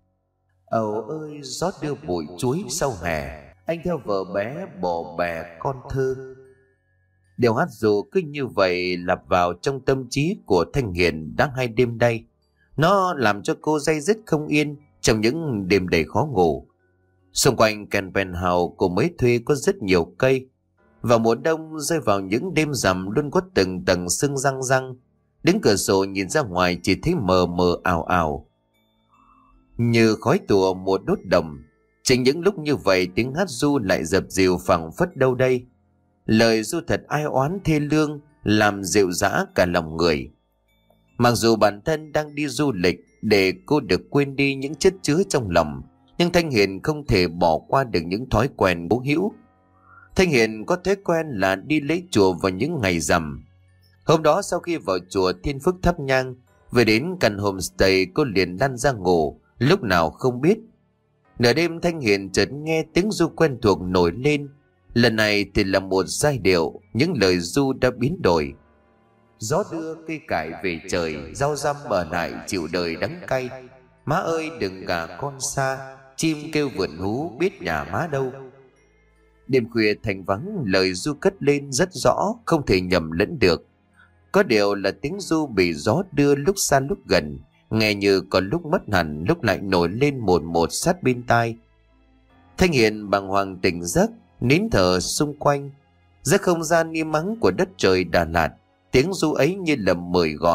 Ầu ơi, gió đưa bụi chuối sau hè, anh theo vợ bé bỏ bè con thơ. Điều hát ru cứ như vậy lặp vào trong tâm trí của Thanh Hiền đã hai đêm nay. Nó làm cho cô day dứt không yên trong những đêm đầy khó ngủ. Xung quanh căn penthouse cô mới thuê có rất nhiều cây. Vào mùa đông rơi vào những đêm rằm luôn có từng tầng sương răng răng. Đứng cửa sổ nhìn ra ngoài chỉ thấy mờ mờ ảo ảo, như khói tủa một đốt đồng. Chính những lúc như vậy tiếng hát ru lại dập dìu phảng phất đâu đây. Lời ru thật ai oán thê lương, làm dịu dã cả lòng người. Mặc dù bản thân đang đi du lịch để cô được quên đi những chất chứa trong lòng, nhưng Thanh Hiền không thể bỏ qua được những thói quen cố hữu. Thanh Hiền có thói quen là đi lễ chùa vào những ngày rằm. Hôm đó sau khi vào chùa Thiên Phước thắp nhang, về đến căn homestay cô liền lăn ra ngủ, lúc nào không biết. Nửa đêm Thanh Hiền chợt nghe tiếng ru quen thuộc nổi lên. Lần này thì là một giai điệu, những lời ru đã biến đổi. Gió đưa cây cải về trời, rau răm ở lại chịu đời đắng cay. Má ơi đừng gả con xa, chim kêu vượn hú biết nhà má đâu. Đêm khuya thành vắng, lời ru cất lên rất rõ, không thể nhầm lẫn được. Có điều là tiếng ru bị gió đưa lúc xa lúc gần, nghe như còn lúc mất hẳn, lúc lại nổi lên một một sát bên tai. Thanh Hiền bàng hoàng tỉnh giấc, nín thở xung quanh. Giữa không gian im ắng của đất trời Đà Lạt, tiếng ru ấy như là mời gọi,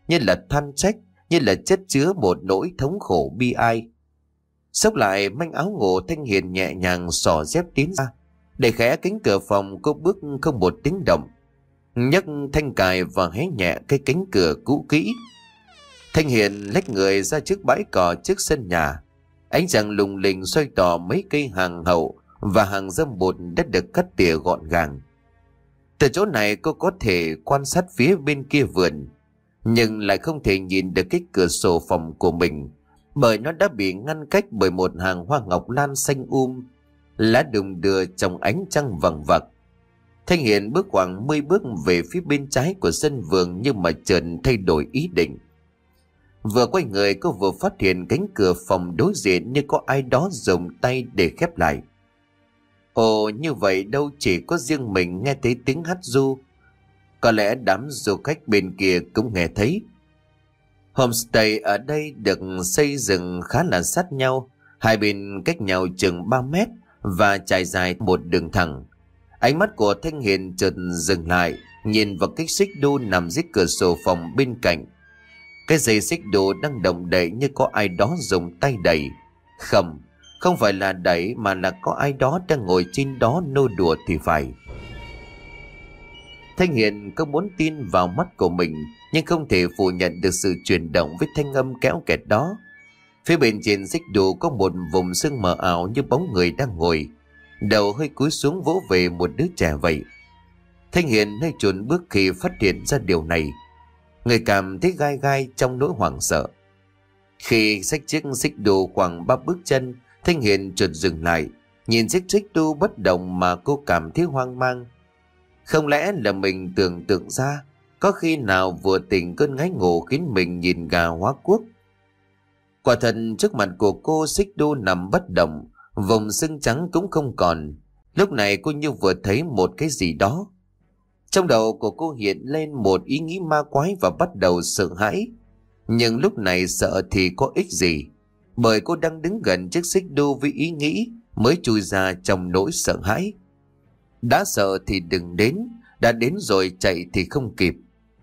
như là than trách, như là chất chứa một nỗi thống khổ bi ai. Xốc lại manh áo ngủ, Thanh Hiền nhẹ nhàng xỏ dép tiến ra. Để khẽ cánh cửa phòng, cô bước không một tiếng động, nhấc thanh cài và hé nhẹ cái cánh cửa cũ kỹ. Thanh Hiền lách người ra trước bãi cỏ trước sân nhà. Ánh trăng lùng linh xoay tỏ mấy cây hàng hậu và hàng dâm bụt đã được cắt tỉa gọn gàng. Từ chỗ này cô có thể quan sát phía bên kia vườn, nhưng lại không thể nhìn được cái cửa sổ phòng của mình, bởi nó đã bị ngăn cách bởi một hàng hoa ngọc lan xanh um, lá đùng đưa trong ánh trăng vằng vặc. Thanh Hiền bước khoảng mười bước về phía bên trái của sân vườn, nhưng mà chợt thay đổi ý định. Vừa quay người, cô vừa phát hiện cánh cửa phòng đối diện như có ai đó dùng tay để khép lại. Ồ, như vậy đâu chỉ có riêng mình nghe thấy tiếng hát ru, có lẽ đám du khách bên kia cũng nghe thấy. Homestay ở đây được xây dựng khá là sát nhau, hai bên cách nhau chừng ba mét và trải dài một đường thẳng. Ánh mắt của Thanh Hiền chợt dừng lại, nhìn vào cái xích đu nằm dưới cửa sổ phòng bên cạnh. Cái dây xích đu đang động đậy như có ai đó dùng tay đẩy. Không, không phải là đẩy mà là có ai đó đang ngồi trên đó nô đùa thì phải. Thanh Hiền không muốn tin vào mắt của mình, nhưng không thể phủ nhận được sự chuyển động với thanh âm kéo kẹt đó. Phía bên trên xích đu có một vùng sương mờ ảo như bóng người đang ngồi, đầu hơi cúi xuống vỗ về một đứa trẻ vậy. Thanh Hiền hơi chùn bước khi phát hiện ra điều này. Người cảm thấy gai gai trong nỗi hoảng sợ. Khi xách chiếc xích đu khoảng ba bước chân, Thanh Hiền chợt dừng lại, nhìn chiếc xích đu bất động mà cô cảm thấy hoang mang. Không lẽ là mình tưởng tượng ra, có khi nào vừa tỉnh cơn ngáy ngủ khiến mình nhìn gà hóa quốc? Quả thật trước mặt của cô, xích đu nằm bất động, vùng sưng trắng cũng không còn. Lúc này cô như vừa thấy một cái gì đó. Trong đầu của cô hiện lên một ý nghĩ ma quái và bắt đầu sợ hãi. Nhưng lúc này sợ thì có ích gì, bởi cô đang đứng gần chiếc xích đu với ý nghĩ mới chui ra trong nỗi sợ hãi. Đã sợ thì đừng đến, đã đến rồi chạy thì không kịp.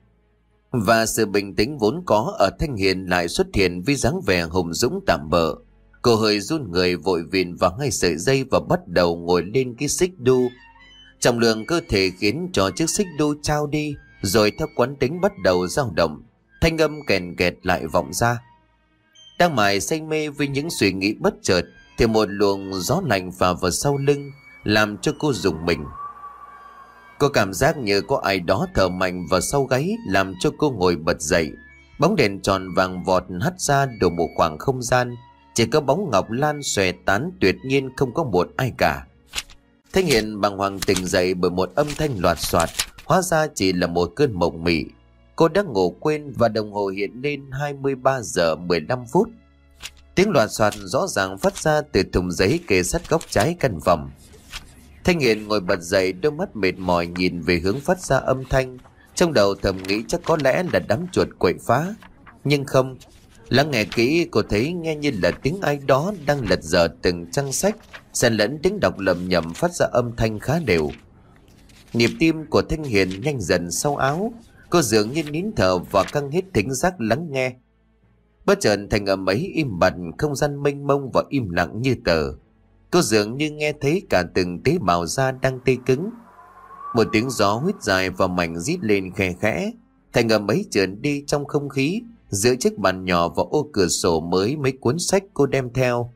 Và sự bình tĩnh vốn có ở Thanh Hiền lại xuất hiện với dáng vẻ hùng dũng tạm bợ. Cô hơi run người vội vịn vào ngay sợi dây và bắt đầu ngồi lên cái xích đu. Trọng lượng cơ thể khiến cho chiếc xích đu trao đi, rồi theo quán tính bắt đầu dao động. Thanh âm kèn kẹt lại vọng ra. Đang mải say mê với những suy nghĩ bất chợt thì một luồng gió lạnh phả vào sau lưng, làm cho cô rùng mình. Cô cảm giác như có ai đó thở mạnh vào sau gáy, làm cho cô ngồi bật dậy. Bóng đèn tròn vàng vọt hắt ra đủ một khoảng không gian, chỉ có bóng ngọc lan xòe tán, tuyệt nhiên không có một ai cả. Thanh Hiền bàng hoàng tỉnh dậy bởi một âm thanh loạt soạt, hóa ra chỉ là một cơn mộng mị. Cô đã ngủ quên và đồng hồ hiện lên hai mươi ba giờ mười lăm phút. Tiếng loạt soạt rõ ràng phát ra từ thùng giấy kê sát góc trái căn phòng. Thanh Hiền ngồi bật dậy, đôi mắt mệt mỏi nhìn về hướng phát ra âm thanh, trong đầu thầm nghĩ chắc có lẽ là đám chuột quậy phá. Nhưng không, lắng nghe kỹ cô thấy nghe như là tiếng ai đó đang lật dở từng trang sách, xen lẫn tiếng đọc lầm nhầm phát ra âm thanh khá đều. Nhịp tim của Thanh Hiền nhanh dần sau áo, cô dường như nín thở và căng hết thính giác lắng nghe. Bất chợt thành âm ấy im bặt, không gian mênh mông và im lặng như tờ. Cô dường như nghe thấy cả từng tế bào da đang tê cứng. Một tiếng gió huýt dài và mảnh rít lên khe khẽ. Thành âm ấy trườn đi trong không khí, giữa chiếc bàn nhỏ và ô cửa sổ mới mấy cuốn sách cô đem theo.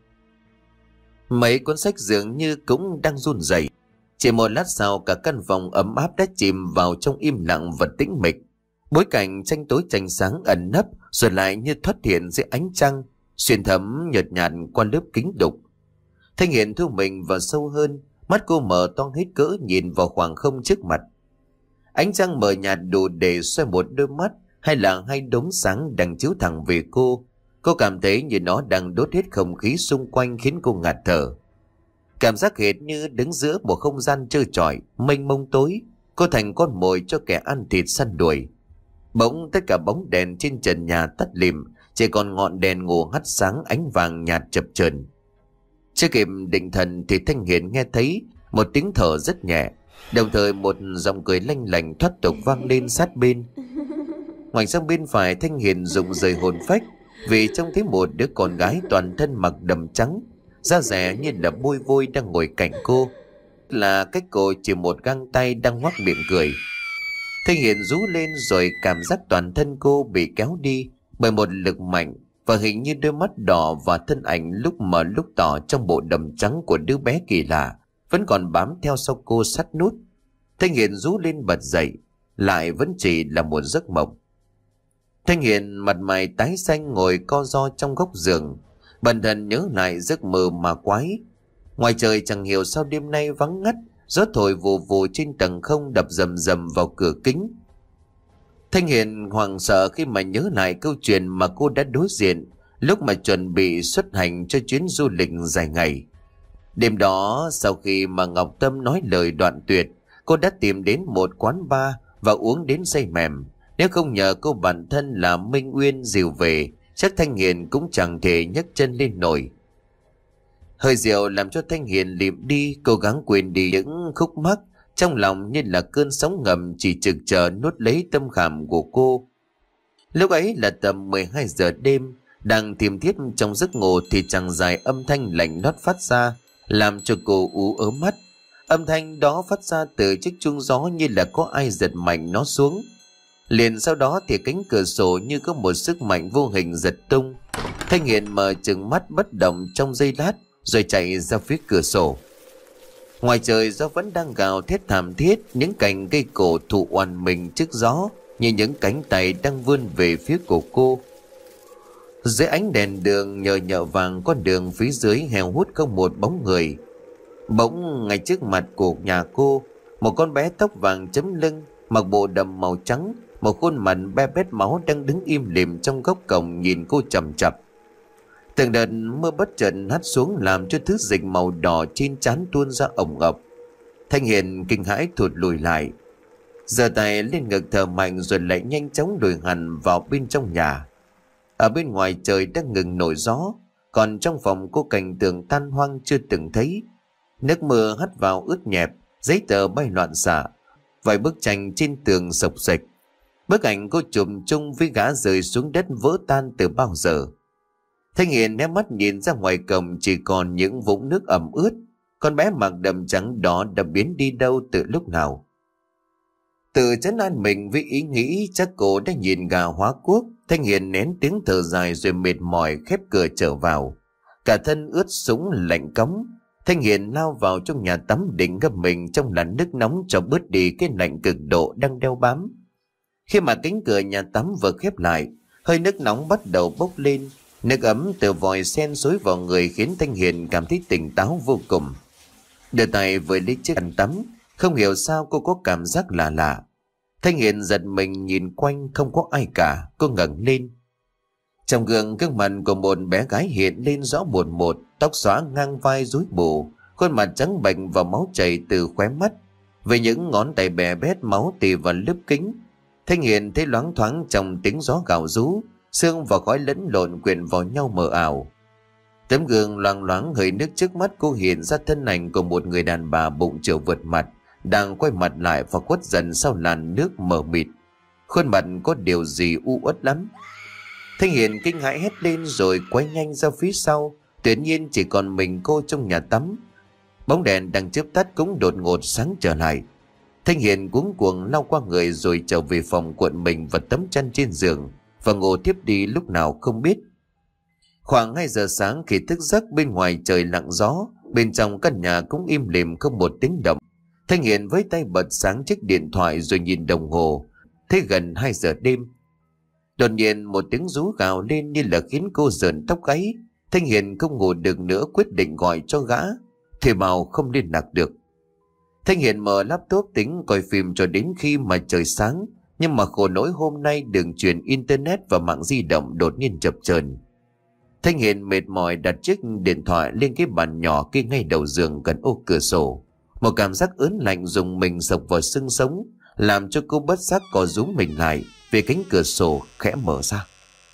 Mấy cuốn sách dường như cũng đang run rẩy. Chỉ một lát sau, cả căn phòng ấm áp đã chìm vào trong im lặng và tĩnh mịch. Bối cảnh tranh tối tranh sáng ẩn nấp rồi lại như thoát hiện dưới ánh trăng, xuyên thấm nhợt nhạt qua lớp kính đục. Thanh Hiền thu mình vào sâu hơn, mắt cô mở to hết cỡ nhìn vào khoảng không trước mặt. Ánh trăng mờ nhạt đủ để xoay một đôi mắt hay là hai đốm sáng đang chiếu thẳng về cô. Cô cảm thấy như nó đang đốt hết không khí xung quanh khiến cô ngạt thở. Cảm giác hệt như đứng giữa một không gian trơ trọi, mênh mông tối. Cô thành con mồi cho kẻ ăn thịt săn đuổi. Bỗng tất cả bóng đèn trên trần nhà tắt lịm, chỉ còn ngọn đèn ngủ hắt sáng ánh vàng nhạt chập chờn. Chưa kịp định thần thì Thanh Hiền nghe thấy một tiếng thở rất nhẹ, đồng thời một giọng cười lanh lảnh thoát tục vang lên sát bên. Ngoảnh sang bên phải, Thanh Hiền rụng rời hồn phách vì trông thấy một đứa con gái toàn thân mặc đầm trắng, da rẻ như là bôi vôi đang ngồi cạnh cô, là cách cô chỉ một găng tay đang ngoác miệng cười. Thanh Hiền rú lên rồi cảm giác toàn thân cô bị kéo đi bởi một lực mạnh, và hình như đôi mắt đỏ và thân ảnh lúc mờ lúc tỏ trong bộ đầm trắng của đứa bé kỳ lạ vẫn còn bám theo sau cô sát nút. Thanh Hiền rú lên bật dậy, lại vẫn chỉ là một giấc mộng. Thanh Hiền mặt mày tái xanh ngồi co ro trong góc giường, bần thần nhớ lại giấc mơ ma quái. Ngoài trời chẳng hiểu sao đêm nay vắng ngắt, gió thổi vù vù trên tầng không đập rầm rầm vào cửa kính. Thanh Hiền hoảng sợ khi mà nhớ lại câu chuyện mà cô đã đối diện lúc mà chuẩn bị xuất hành cho chuyến du lịch dài ngày. Đêm đó, sau khi mà Ngọc Tâm nói lời đoạn tuyệt, cô đã tìm đến một quán bar và uống đến say mềm. Nếu không nhờ cô bản thân là Minh Uyên dìu về, chắc Thanh Hiền cũng chẳng thể nhấc chân lên nổi. Hơi rượu làm cho Thanh Hiền lịm đi, cố gắng quên đi những khúc mắc trong lòng như là cơn sóng ngầm chỉ trực chờ nuốt lấy tâm khảm của cô. Lúc ấy là tầm mười hai giờ đêm, đang thiêm thiếp trong giấc ngủ thì chẳng dài âm thanh lạnh lót phát ra, làm cho cô ú ớ mắt. Âm thanh đó phát ra từ chiếc chuông gió như là có ai giật mạnh nó xuống. Liền sau đó thì cánh cửa sổ như có một sức mạnh vô hình giật tung. Thanh Hiền mở trừng mắt bất động trong giây lát rồi chạy ra phía cửa sổ. Ngoài trời gió vẫn đang gào thét thảm thiết, những cành cây cổ thụ oằn mình trước gió như những cánh tay đang vươn về phía của cô. Dưới ánh đèn đường nhờ nhợ vàng, con đường phía dưới heo hút không một bóng người. Bỗng ngay trước mặt của nhà cô, một con bé tóc vàng chấm lưng, mặc bộ đầm màu trắng, một khuôn mặt be bét máu đang đứng im lìm trong góc cổng nhìn cô chằm chằm. Từng đợt mưa bất chợt hắt xuống làm cho thứ dịch màu đỏ trên trán tuôn ra ồng ộc. Thanh Hiền kinh hãi thụt lùi lại, giơ tay lên ngực thở mạnh rồi lại nhanh chóng lùi hẳn vào bên trong nhà. Ở bên ngoài trời đang ngừng nổi gió, còn trong phòng cô cảnh tượng tan hoang chưa từng thấy. Nước mưa hắt vào ướt nhẹp, giấy tờ bay loạn xạ, vài bức tranh trên tường sộc sạch. Bức ảnh cô chụp chung với gã rơi xuống đất vỡ tan từ bao giờ. Thanh Hiền ném mắt nhìn ra ngoài cổng, chỉ còn những vũng nước ẩm ướt. Con bé mặc đầm trắng đó đã biến đi đâu từ lúc nào? Tự trấn an mình với ý nghĩ chắc cô đã nhìn gà hóa cuốc, Thanh Hiền nén tiếng thở dài rồi mệt mỏi khép cửa trở vào. Cả thân ướt sũng lạnh cống, Thanh Hiền lao vào trong nhà tắm định ngâm mình trong làn nước nóng cho bớt đi cái lạnh cực độ đang đeo bám. Khi mà cánh cửa nhà tắm vừa khép lại, hơi nước nóng bắt đầu bốc lên. Nước ấm từ vòi sen xối vào người khiến Thanh Hiền cảm thấy tỉnh táo vô cùng. Đưa tay vừa lấy chiếc khăn tắm, không hiểu sao cô có cảm giác lạ lạ. Thanh Hiền giật mình nhìn quanh không có ai cả, cô ngẩng lên. Trong gương gương mặt của một bé gái hiện lên rõ một một, tóc xóa ngang vai rối bù, khuôn mặt trắng bệch và máu chảy từ khóe mắt. Với những ngón tay bè bét máu tì vào lớp kính, Thanh Hiền thấy loáng thoáng trong tiếng gió gào rú, sương và khói lẫn lộn quyện vào nhau mờ ảo. Tấm gương loang loáng hơi nước trước mắt cô hiện ra thân ảnh của một người đàn bà bụng chịu vượt mặt, đang quay mặt lại và khuất dần sau làn nước mờ mịt. Khuôn mặt có điều gì u uất lắm. Thanh Hiền kinh hãi hét lên rồi quay nhanh ra phía sau. Tuyệt nhiên chỉ còn mình cô trong nhà tắm. Bóng đèn đang chớp tắt cũng đột ngột sáng trở lại. Thanh Hiền cuống cuồng lau qua người rồi trở về phòng cuộn mình và tấm chăn trên giường và ngủ tiếp đi lúc nào không biết. Khoảng hai giờ sáng khi thức giấc, bên ngoài trời lặng gió, bên trong căn nhà cũng im lìm không một tiếng động. Thanh Hiền với tay bật sáng chiếc điện thoại rồi nhìn đồng hồ, thấy gần hai giờ đêm. Đột nhiên một tiếng rú gào lên như là khiến cô rợn tóc gáy. Thanh Hiền không ngủ được nữa, quyết định gọi cho gã, thì bảo không liên lạc được. Thanh Hiền mở laptop tính coi phim cho đến khi mà trời sáng, nhưng mà khổ nỗi hôm nay đường truyền internet và mạng di động đột nhiên chập chờn. Thanh Hiền mệt mỏi đặt chiếc điện thoại lên cái bàn nhỏ kia ngay đầu giường gần ô cửa sổ. Một cảm giác ớn lạnh rùng mình sộc vào xương sống, làm cho cô bất giác co rúm mình lại vì cánh cửa sổ khẽ mở ra.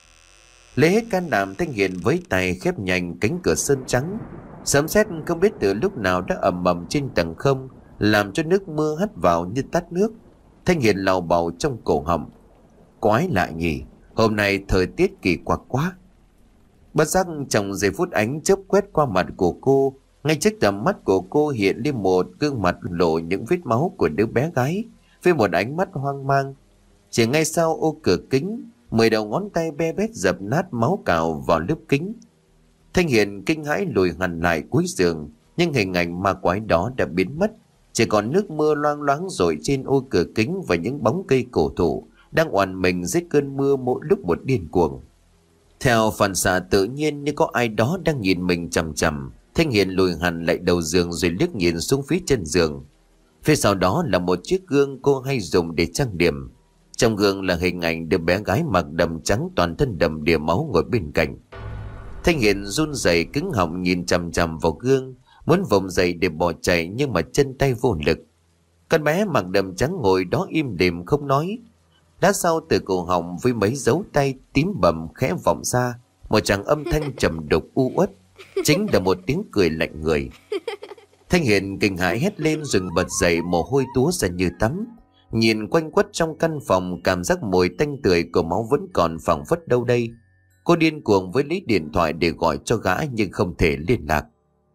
Lấy hết can đảm, Thanh Hiền với tay khép nhanh cánh cửa sơn trắng. Sấm sét không biết từ lúc nào đã ầm ầm trên tầng không, làm cho nước mưa hắt vào như tát nước. Thanh Hiền lào bào trong cổ họng. Quái lạ nhỉ, hôm nay thời tiết kỳ quặc quá. Bất giác trong giây phút ánh chớp quét qua mặt của cô, ngay trước tầm mắt của cô hiện lên một gương mặt lộ những vết máu của đứa bé gái với một ánh mắt hoang mang. Chỉ ngay sau ô cửa kính, mười đầu ngón tay be bét dập nát máu cào vào lớp kính. Thanh Hiền kinh hãi lùi hẳn lại cuối giường, nhưng hình ảnh ma quái đó đã biến mất. Chỉ còn nước mưa loang loáng rội trên ô cửa kính và những bóng cây cổ thụ đang oằn mình dưới cơn mưa mỗi lúc một điên cuồng. Theo phản xạ tự nhiên như có ai đó đang nhìn mình chằm chằm, Thanh Hiền lùi hẳn lại đầu giường rồi liếc nhìn xuống phía chân giường. Phía sau đó là một chiếc gương cô hay dùng để trang điểm. Trong gương là hình ảnh đứa bé gái mặc đầm trắng toàn thân đầm đìa máu ngồi bên cạnh. Thanh Hiền run rẩy cứng họng nhìn chằm chằm vào gương, muốn vùng dậy để bỏ chạy nhưng mà chân tay vô lực. Con bé mặc đầm trắng ngồi đó im lìm không nói. Lát sau từ cổ họng với mấy dấu tay tím bầm khẽ vọng ra một tràng âm thanh trầm đục u uất, chính là một tiếng cười lạnh người. Thanh Hiền kinh hãi hét lên rồi bật dậy, mồ hôi túa ra như tắm. Nhìn quanh quất trong căn phòng, cảm giác mùi tanh tưởi của máu vẫn còn phảng phất đâu đây. Cô điên cuồng với lấy điện thoại để gọi cho gã nhưng không thể liên lạc.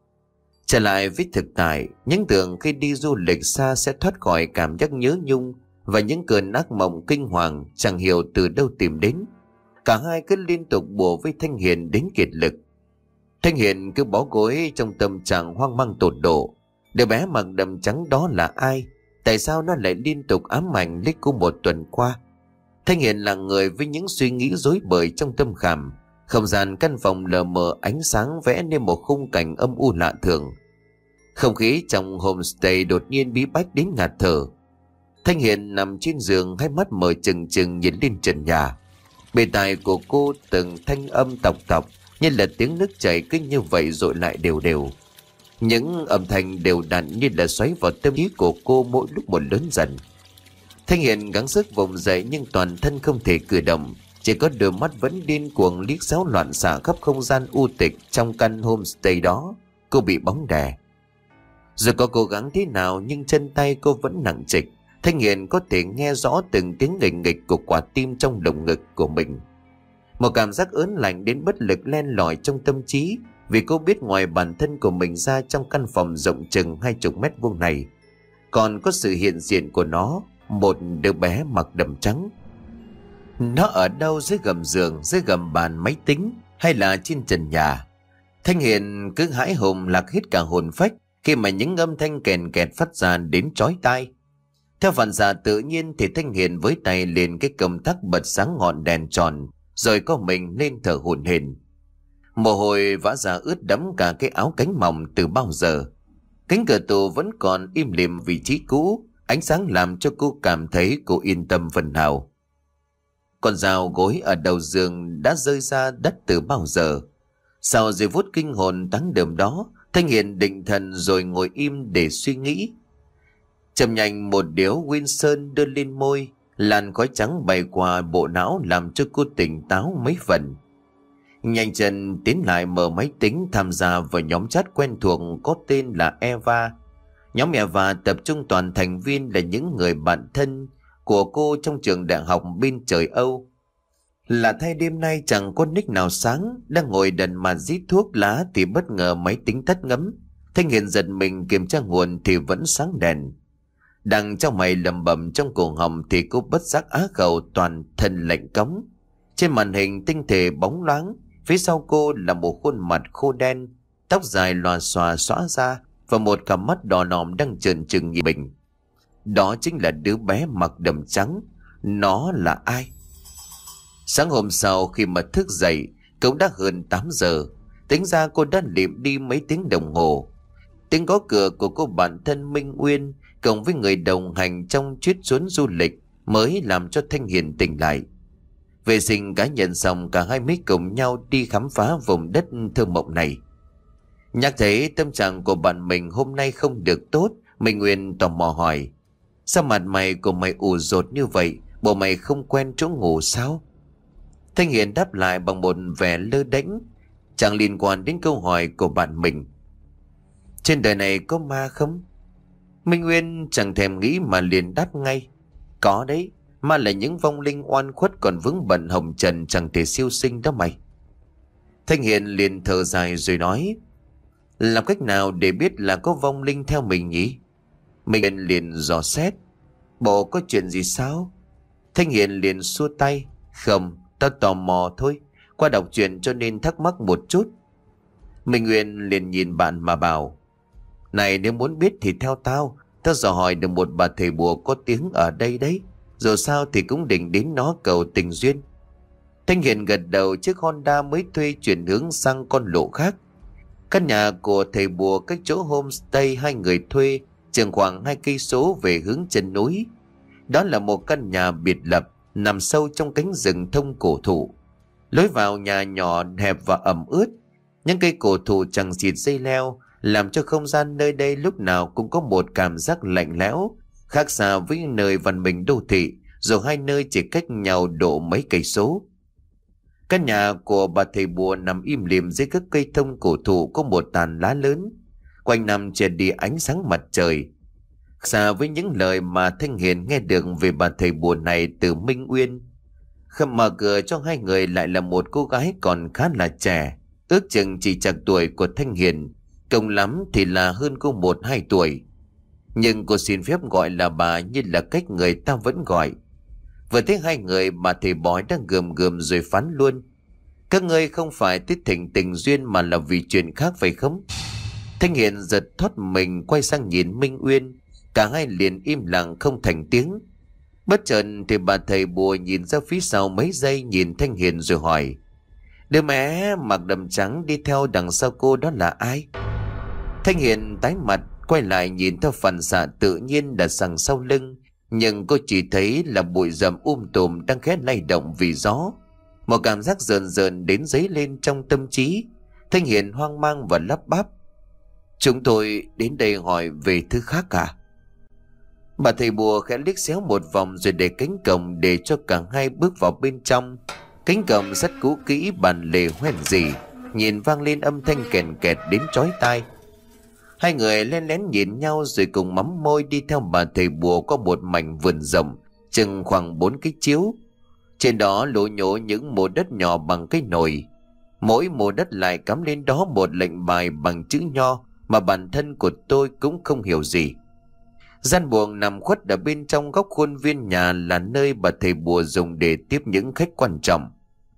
Trở lại với thực tại, những tưởng khi đi du lịch xa sẽ thoát khỏi cảm giác nhớ nhung và những cơn ác mộng kinh hoàng chẳng hiểu từ đâu tìm đến. Cả hai cứ liên tục bủa với Thanh Hiền đến kiệt lực. Thanh Hiền cứ bó gối trong tâm trạng hoang mang tột độ. Đứa bé mặc đầm trắng đó là ai? Tại sao nó lại liên tục ám ảnh lấy cô một tuần qua? Thanh Hiền là người với những suy nghĩ rối bời trong tâm khảm. Không gian căn phòng lờ mờ ánh sáng vẽ nên một khung cảnh âm u lạ thường. Không khí trong homestay đột nhiên bí bách đến ngạt thở. Thanh Hiền nằm trên giường, hai mắt mở trừng trừng nhìn lên trần nhà. Bề tai của cô từng thanh âm tọc tọc như là tiếng nước chảy cứ như vậy rồi lại đều đều. Những âm thanh đều đặn như là xoáy vào tâm trí của cô mỗi lúc một lớn dần. Thanh Hiền gắng sức vùng dậy nhưng toàn thân không thể cử động, chỉ có đôi mắt vẫn điên cuồng liếc xéo loạn xạ khắp không gian u tịch trong căn homestay đó. Cô bị bóng đè. Dù có cố gắng thế nào nhưng chân tay cô vẫn nặng trịch. Thanh Hiền có thể nghe rõ từng tiếng nghịch nghịch của quả tim trong lồng ngực của mình. Một cảm giác ớn lạnh đến bất lực len lỏi trong tâm trí, vì cô biết ngoài bản thân của mình ra trong căn phòng rộng chừng hai chục mét vuông này còn có sự hiện diện của nó, một đứa bé mặc đầm trắng. Nó ở đâu, dưới gầm giường, dưới gầm bàn máy tính hay là trên trần nhà? Thanh Hiền cứ hãi hùng lạc hết cả hồn phách khi mà những âm thanh kèn kẹt phát ra đến chói tai. Theo phản xạ tự nhiên thì Thanh Hiền với tay lên cái công tắc bật sáng ngọn đèn tròn, rồi có mình lên thở hổn hển. Mồ hôi vã ra ướt đẫm cả cái áo cánh mỏng từ bao giờ. Cánh cửa tủ vẫn còn im lìm vị trí cũ, ánh sáng làm cho cô cảm thấy cô yên tâm phần nào. Con dao gối ở đầu giường đã rơi ra đất từ bao giờ. Sau giây phút kinh hồn táng đờm đó, Thanh Hiền định thần rồi ngồi im để suy nghĩ. Chậm nhanh một điếu Winston đưa lên môi, làn khói trắng bay qua bộ não làm cho cô tỉnh táo mấy phần. Nhanh chân tiến lại mở máy tính tham gia vào nhóm chat quen thuộc có tên là Eva. Nhóm Eva tập trung toàn thành viên là những người bạn thân của cô trong trường đại học bên trời Âu. Là thay đêm nay chẳng có nick nào sáng, đang ngồi đần mà rít thuốc lá thì bất ngờ máy tính tắt ngấm. Thanh Hiền giật mình kiểm tra nguồn thì vẫn sáng đèn. Đang trong mày lầm bầm trong cổ họng thì cô bất giác á khẩu, toàn thân lạnh cống. Trên màn hình tinh thể bóng loáng, phía sau cô là một khuôn mặt khô đen, tóc dài lòa xòa xõa ra và một cặp mắt đỏ nòm đang trợn trừng nhìn mình. Đó chính là đứa bé mặc đầm trắng. Nó là ai? Sáng hôm sau khi mà thức dậy, cũng đã hơn tám giờ. Tính ra cô đã liệm đi mấy tiếng đồng hồ. Tiếng gõ cửa của cô bạn thân Minh Uyên cộng với người đồng hành trong chuyến xuống du lịch mới làm cho Thanh Hiền tỉnh lại. Vệ sinh cá nhân xong, cả hai mới cùng nhau đi khám phá vùng đất thơ mộng này. Nhắc thấy tâm trạng của bạn mình hôm nay không được tốt, Minh Uyên tò mò hỏi: sao mặt mày của mày ủ rột như vậy? Bộ mày không quen chỗ ngủ sao? Thanh Hiền đáp lại bằng một vẻ lơ đễnh, chẳng liên quan đến câu hỏi của bạn mình. Trên đời này có ma không? Minh Uyên chẳng thèm nghĩ mà liền đáp ngay: có đấy, Ma là những vong linh oan khuất còn vướng bận hồng trần chẳng thể siêu sinh đó mày. Thanh Hiền liền thở dài rồi nói: làm cách nào để biết là có vong linh theo mình nhỉ? Mình liền dò xét: bộ có chuyện gì sao? Thanh Hiền liền xua tay: không, tao tò mò thôi, qua đọc truyện cho nên thắc mắc một chút. Minh Nguyên liền nhìn bạn mà bảo: này, nếu muốn biết thì theo tao. Tao dò hỏi được một bà thầy bùa có tiếng ở đây đấy. Dù sao thì cũng định đến nó cầu tình duyên. Thanh Hiền gật đầu. Chiếc Honda mới thuê chuyển hướng sang con lộ khác. Căn nhà của thầy bùa cách chỗ homestay hai người thuê chừng khoảng hai cây số về hướng chân núi. Đó là một căn nhà biệt lập nằm sâu trong cánh rừng thông cổ thụ. Lối vào nhà nhỏ hẹp và ẩm ướt. Những cây cổ thụ chằng chịt dây leo làm cho không gian nơi đây lúc nào cũng có một cảm giác lạnh lẽo, khác xa với nơi văn minh đô thị, dù hai nơi chỉ cách nhau độ mấy cây số. Căn nhà của bà thầy bùa nằm im lìm dưới các cây thông cổ thụ có một tàn lá lớn, quanh năm che đi ánh sáng mặt trời. Xa với những lời mà Thanh Hiền nghe được về bà thầy bùa này từ Minh Uyên, khâm mở cửa cho hai người lại là một cô gái còn khá là trẻ, ước chừng chỉ chạc tuổi của Thanh Hiền, cộng lắm thì là hơn cô một hai tuổi. Nhưng cô xin phép gọi là bà như là cách người ta vẫn gọi. Vừa thấy hai người, bà thầy bói đang gườm gườm rồi phán luôn: các ngươi không phải tới thỉnh tình duyên mà là vì chuyện khác phải không? Thanh Hiền giật thoát mình quay sang nhìn Minh Uyên. Cả hai liền im lặng không thành tiếng. Bất chợt thì bà thầy bùa nhìn ra phía sau mấy giây, nhìn Thanh Hiền rồi hỏi: đứa mẹ mặc đầm trắng đi theo đằng sau cô đó là ai? Thanh Hiền tái mặt quay lại nhìn theo phản xạ tự nhiên đặt đằng sau lưng, nhưng cô chỉ thấy là bụi rậm um tùm đang khẽ lay động vì gió. Một cảm giác rờn rợn đến dấy lên trong tâm trí. Thanh Hiền hoang mang và lắp bắp: chúng tôi đến đây hỏi về thứ khác à? Bà thầy bùa khẽ liếc xéo một vòng rồi để cánh cổng để cho cả hai bước vào bên trong. Cánh cổng sắt cũ kỹ, bàn lề hoen rỉ, nhìn vang lên âm thanh kèn kẹt đến chói tai. Hai người len lén nhìn nhau rồi cùng mắm môi đi theo bà thầy bùa qua một mảnh vườn rộng chừng khoảng bốn cái chiếu. Trên đó lố nhố những mô đất nhỏ bằng cái nồi. Mỗi mô đất lại cắm lên đó một lệnh bài bằng chữ nho mà bản thân của tôi cũng không hiểu gì. Gian buồng nằm khuất ở bên trong góc khuôn viên nhà là nơi bà thầy bùa dùng để tiếp những khách quan trọng.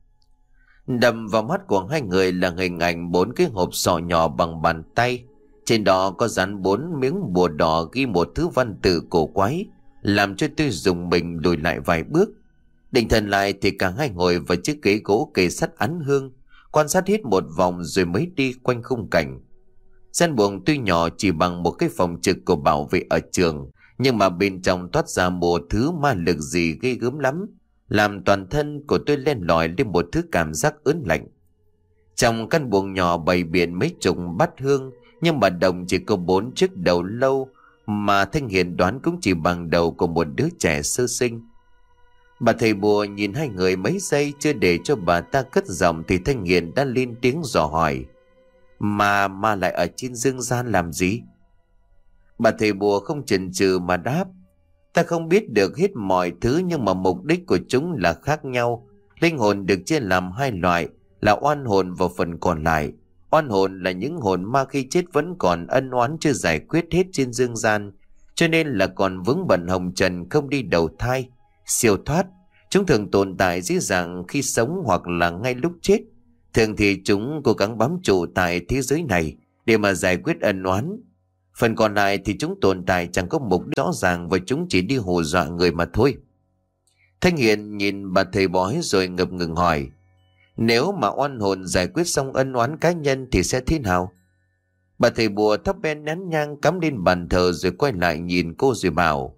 Đập vào mắt của hai người là hình ảnh bốn cái hộp sọ nhỏ bằng bàn tay. Trên đó có dán bốn miếng bùa đỏ ghi một thứ văn tự cổ quái, làm cho tôi dùng mình lùi lại vài bước. Định thần lại thì cả hai ngồi vào chiếc ghế gỗ kề sắt án hương, quan sát hết một vòng rồi mới đi quanh khung cảnh. Gian buồng tuy nhỏ chỉ bằng một cái phòng trực của bảo vệ ở trường, nhưng mà bên trong toát ra một thứ ma lực gì ghê gớm lắm, làm toàn thân của tôi len lỏi lên một thứ cảm giác ớn lạnh. Trong căn buồng nhỏ bày biện mấy chục bát hương, nhưng mà đồng chỉ có bốn chiếc đầu lâu mà Thanh Hiền đoán cũng chỉ bằng đầu của một đứa trẻ sơ sinh. Bà thầy bùa nhìn hai người mấy giây, chưa để cho bà ta cất giọng thì Thanh Hiền đã lên tiếng dò hỏi: Mà mà lại ở trên dương gian làm gì? Bà thầy bùa không chần chừ mà đáp: Ta không biết được hết mọi thứ, nhưng mà mục đích của chúng là khác nhau. Linh hồn được chia làm hai loại là oan hồn và phần còn lại. Oan hồn là những hồn ma khi chết vẫn còn ân oán chưa giải quyết hết trên dương gian, cho nên là còn vướng bận hồng trần không đi đầu thai, siêu thoát. Chúng thường tồn tại dưới dạng khi sống hoặc là ngay lúc chết. Thường thì chúng cố gắng bám trụ tại thế giới này để mà giải quyết ân oán. Phần còn lại thì chúng tồn tại chẳng có mục đích rõ ràng và chúng chỉ đi hù dọa người mà thôi. Thanh Hiền nhìn bà thầy bói rồi ngập ngừng hỏi: Nếu mà oan hồn giải quyết xong ân oán cá nhân thì sẽ thế nào? Bà thầy bùa thắp bên nén nhang cắm lên bàn thờ rồi quay lại nhìn cô rồi bảo: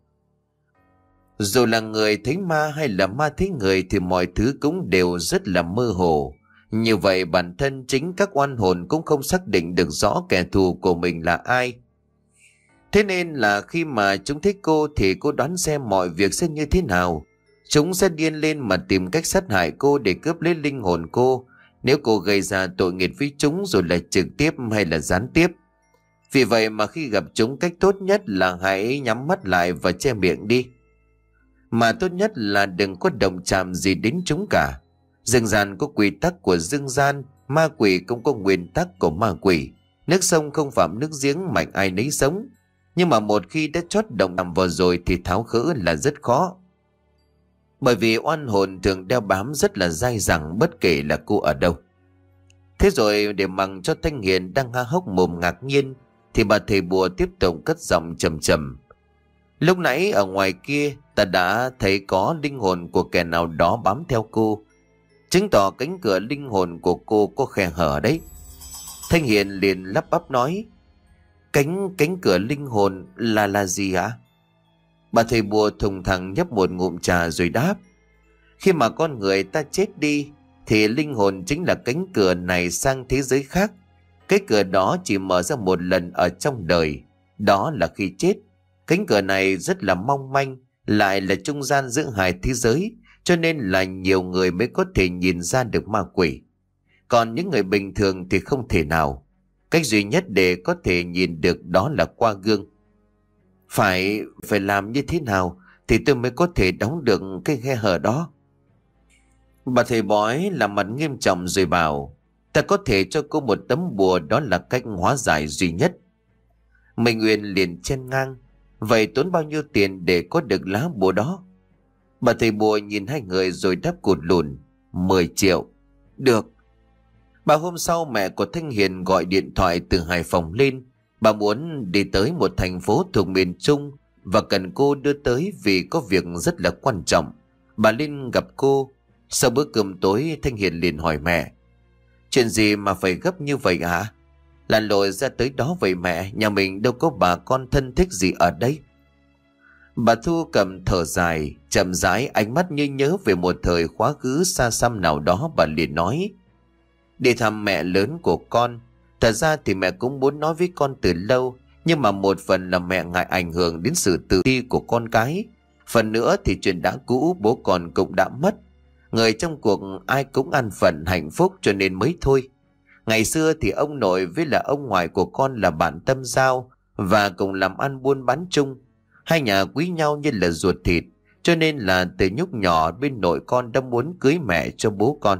Dù là người thấy ma hay là ma thấy người thì mọi thứ cũng đều rất là mơ hồ. Như vậy bản thân chính các oan hồn cũng không xác định được rõ kẻ thù của mình là ai. Thế nên là khi mà chúng thấy cô thì cô đoán xem mọi việc sẽ như thế nào. Chúng sẽ điên lên mà tìm cách sát hại cô để cướp lấy linh hồn cô, nếu cô gây ra tội nghiệp với chúng, rồi là trực tiếp hay là gián tiếp. Vì vậy mà khi gặp chúng, cách tốt nhất là hãy nhắm mắt lại và che miệng đi. Mà tốt nhất là đừng có động chạm gì đến chúng cả. Dương gian có quy tắc của dương gian, ma quỷ cũng có nguyên tắc của ma quỷ. Nước sông không phạm nước giếng, mạnh ai nấy sống. Nhưng mà một khi đã chót động chạm vào rồi thì tháo gỡ là rất khó. Bởi vì oan hồn thường đeo bám rất là dai dẳng bất kể là cô ở đâu. Thế rồi để mặc cho Thanh Hiền đang há hốc mồm ngạc nhiên thì bà thầy bùa tiếp tục cất giọng trầm trầm. Lúc nãy ở ngoài kia ta đã thấy có linh hồn của kẻ nào đó bám theo cô, chứng tỏ cánh cửa linh hồn của cô có khe hở đấy. Thanh Hiền liền lắp bắp nói: Cánh cánh cửa linh hồn là là gì hả? Bà thầy bùa thùng thẳng nhấp một ngụm trà rồi đáp: Khi mà con người ta chết đi thì linh hồn chính là cánh cửa này sang thế giới khác. Cái cửa đó chỉ mở ra một lần ở trong đời, đó là khi chết. Cánh cửa này rất là mong manh, lại là trung gian giữa hai thế giới, cho nên là nhiều người mới có thể nhìn ra được ma quỷ. Còn những người bình thường thì không thể nào. Cách duy nhất để có thể nhìn được đó là qua gương. Phải phải làm như thế nào thì tôi mới có thể đóng được cái khe hở đó? Bà thầy bói làm mặt nghiêm trọng rồi bảo: Ta có thể cho cô một tấm bùa, đó là cách hóa giải duy nhất. Minh Uyên liền chen ngang: Vậy tốn bao nhiêu tiền để có được lá bùa đó? Bà thầy bùa nhìn hai người rồi đáp cụt lùn: Mười triệu. Được. Bà hôm sau mẹ của Thanh Hiền gọi điện thoại từ Hải Phòng lên. Bà muốn đi tới một thành phố thuộc miền Trung và cần cô đưa tới vì có việc rất là quan trọng. Bà lên gặp cô. Sau bữa cơm tối, Thanh Hiền liền hỏi mẹ: Chuyện gì mà phải gấp như vậy hả? Lặn lội ra tới đó vậy mẹ, nhà mình đâu có bà con thân thích gì ở đây. Bà Thu cầm thở dài, chậm rãi, ánh mắt như nhớ về một thời quá khứ xa xăm nào đó. Bà liền nói: Đi thăm mẹ lớn của con. Thật ra thì mẹ cũng muốn nói với con từ lâu, nhưng mà một phần là mẹ ngại ảnh hưởng đến sự tự ti của con cái, phần nữa thì chuyện đã cũ, bố con cũng đã mất. Người trong cuộc ai cũng an phận hạnh phúc cho nên mới thôi. Ngày xưa thì ông nội với là ông ngoại của con là bạn tâm giao và cùng làm ăn buôn bán chung. Hai nhà quý nhau như là ruột thịt, cho nên là từ nhúc nhỏ bên nội con đã muốn cưới mẹ cho bố con.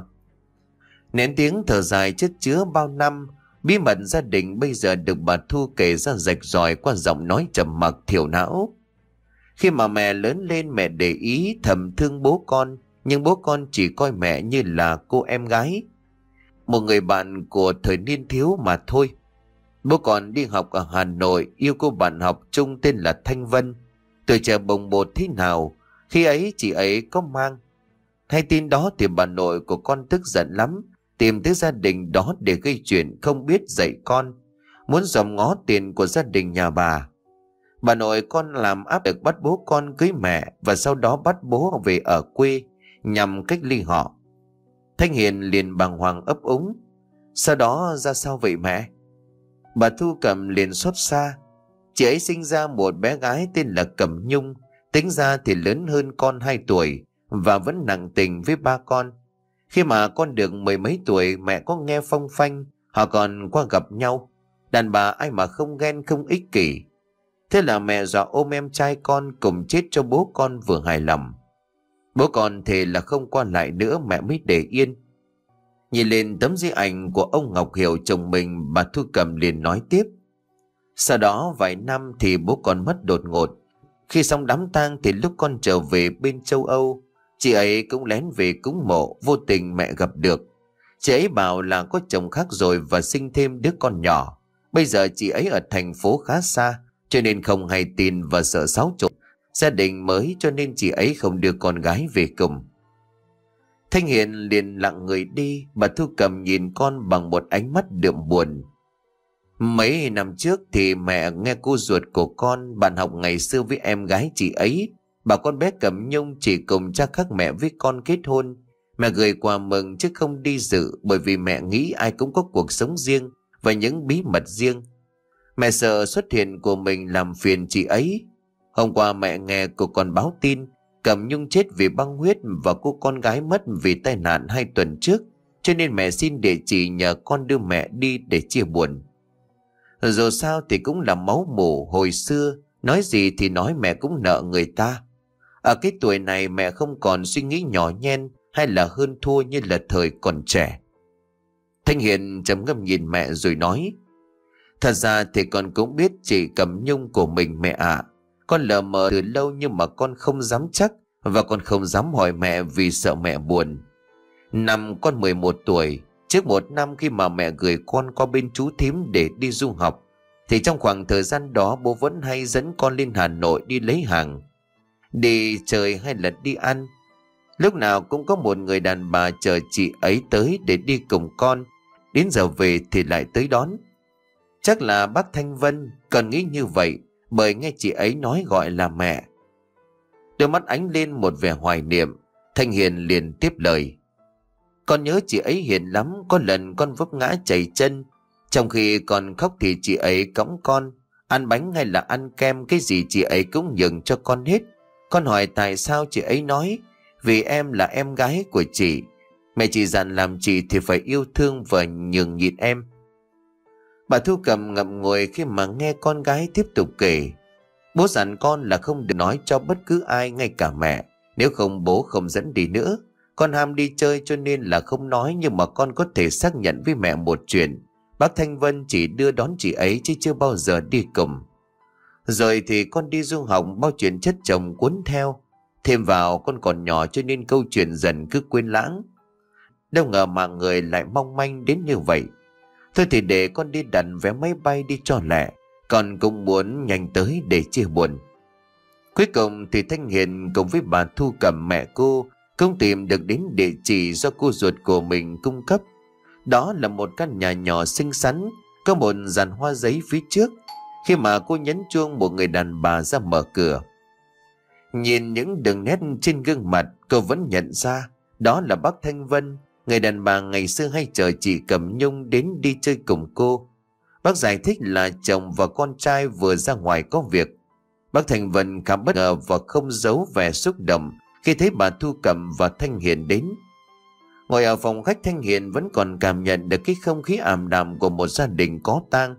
Nén tiếng thở dài chất chứa bao năm, bí mật gia đình bây giờ được bà Thu kể ra rạch ròi qua giọng nói trầm mặc thiểu não. Khi mà mẹ lớn lên, mẹ để ý thầm thương bố con, nhưng bố con chỉ coi mẹ như là cô em gái, một người bạn của thời niên thiếu mà thôi. Bố con đi học ở Hà Nội, yêu cô bạn học chung tên là Thanh Vân. Tuổi trẻ bồng bột thế nào, khi ấy chị ấy có mang. Hay tin đó thì bà nội của con tức giận lắm, tìm tới gia đình đó để gây chuyện không biết dạy con, muốn dòm ngó tiền của gia đình nhà bà. Bà nội con làm áp lực bắt bố con cưới mẹ và sau đó bắt bố về ở quê nhằm cách ly họ. Thanh Hiền liền bàng hoàng ấp úng: Sau đó ra sao vậy mẹ? Bà Thu Cẩm liền xót xa. Chị ấy sinh ra một bé gái tên là Cẩm Nhung, tính ra thì lớn hơn con hai tuổi và vẫn nặng tình với ba con. Khi mà con được mười mấy tuổi, mẹ có nghe phong phanh họ còn qua gặp nhau. Đàn bà ai mà không ghen không ích kỷ. Thế là mẹ dọa ôm em trai con cùng chết cho bố con vừa hài lòng. Bố con thề là không qua lại nữa, mẹ mới để yên. Nhìn lên tấm di ảnh của ông Ngọc Hiểu chồng mình, bà Thu Cẩm liền nói tiếp: Sau đó vài năm thì bố con mất đột ngột. Khi xong đám tang thì lúc con trở về bên châu Âu, chị ấy cũng lén về cúng mộ, vô tình mẹ gặp được. Chị ấy bảo là có chồng khác rồi và sinh thêm đứa con nhỏ. Bây giờ chị ấy ở thành phố khá xa, cho nên không hay tin và sợ xáo trộn gia đình mới, cho nên chị ấy không đưa con gái về cùng. Thanh Hiền liền lặng người đi. Bà Thu Cẩm nhìn con bằng một ánh mắt đượm buồn. Mấy năm trước thì mẹ nghe cô ruột của con, bạn học ngày xưa với em gái chị ấy, bảo con bé Cẩm Nhung chỉ cùng cha khác mẹ với con kết hôn. Mẹ gửi quà mừng chứ không đi dự, bởi vì mẹ nghĩ ai cũng có cuộc sống riêng và những bí mật riêng. Mẹ sợ xuất hiện của mình làm phiền chị ấy. Hôm qua mẹ nghe cô còn báo tin Cẩm Nhung chết vì băng huyết và cô con gái mất vì tai nạn hai tuần trước, cho nên mẹ xin địa chỉ nhờ con đưa mẹ đi để chia buồn. Dù sao thì cũng là máu mủ hồi xưa, nói gì thì nói mẹ cũng nợ người ta. Ở cái tuổi này mẹ không còn suy nghĩ nhỏ nhen hay là hơn thua như là thời còn trẻ. Thanh Hiền trầm ngâm nhìn mẹ rồi nói: Thật ra thì con cũng biết chị Cẩm Nhung của mình mẹ ạ. Con lờ mờ từ lâu nhưng mà con không dám chắc, và con không dám hỏi mẹ vì sợ mẹ buồn. Năm con mười một tuổi, trước một năm khi mà mẹ gửi con qua bên chú thím để đi du học, thì trong khoảng thời gian đó bố vẫn hay dẫn con lên Hà Nội đi lấy hàng, đi chơi hay là đi ăn. Lúc nào cũng có một người đàn bà chờ chị ấy tới để đi cùng con, đến giờ về thì lại tới đón. Chắc là bác Thanh Vân, còn nghĩ như vậy bởi nghe chị ấy nói gọi là mẹ. Đôi mắt ánh lên một vẻ hoài niệm. Thanh Hiền liền tiếp lời: Con nhớ chị ấy hiền lắm, có lần con vấp ngã chảy chân. Trong khi con khóc thì chị ấy cõng con, ăn bánh hay là ăn kem cái gì chị ấy cũng nhường cho con hết. Con hỏi tại sao, chị ấy nói: Vì em là em gái của chị. Mẹ chị dặn làm chị thì phải yêu thương và nhường nhịn em. Bà Thu Cầm ngậm ngùi khi mà nghe con gái tiếp tục kể. Bố dặn con là không được nói cho bất cứ ai, ngay cả mẹ, nếu không bố không dẫn đi nữa. Con ham đi chơi cho nên là không nói, nhưng mà con có thể xác nhận với mẹ một chuyện: bác Thanh Vân chỉ đưa đón chị ấy chứ chưa bao giờ đi cùng. Rồi thì con đi du học, bao chuyện chất chồng cuốn theo. Thêm vào con còn nhỏ cho nên câu chuyện dần cứ quên lãng. Đâu ngờ mà người lại mong manh đến như vậy. Thôi thì để con đi đặt vé máy bay đi cho lẹ, con cũng muốn nhanh tới để chia buồn. Cuối cùng thì Thanh Hiền cùng với bà Thu Cầm mẹ cô cũng tìm được đến địa chỉ do cô ruột của mình cung cấp. Đó là một căn nhà nhỏ xinh xắn, có một dàn hoa giấy phía trước. Khi mà cô nhấn chuông, một người đàn bà ra mở cửa. Nhìn những đường nét trên gương mặt, cô vẫn nhận ra đó là bác Thanh Vân, người đàn bà ngày xưa hay chờ chị Cẩm Nhung đến đi chơi cùng cô. Bác giải thích là chồng và con trai vừa ra ngoài có việc. Bác Thanh Vân khá bất ngờ và không giấu vẻ xúc động khi thấy bà Thu Cẩm và Thanh Hiền đến. Ngồi ở phòng khách, Thanh Hiền vẫn còn cảm nhận được cái không khí ảm đạm của một gia đình có tang.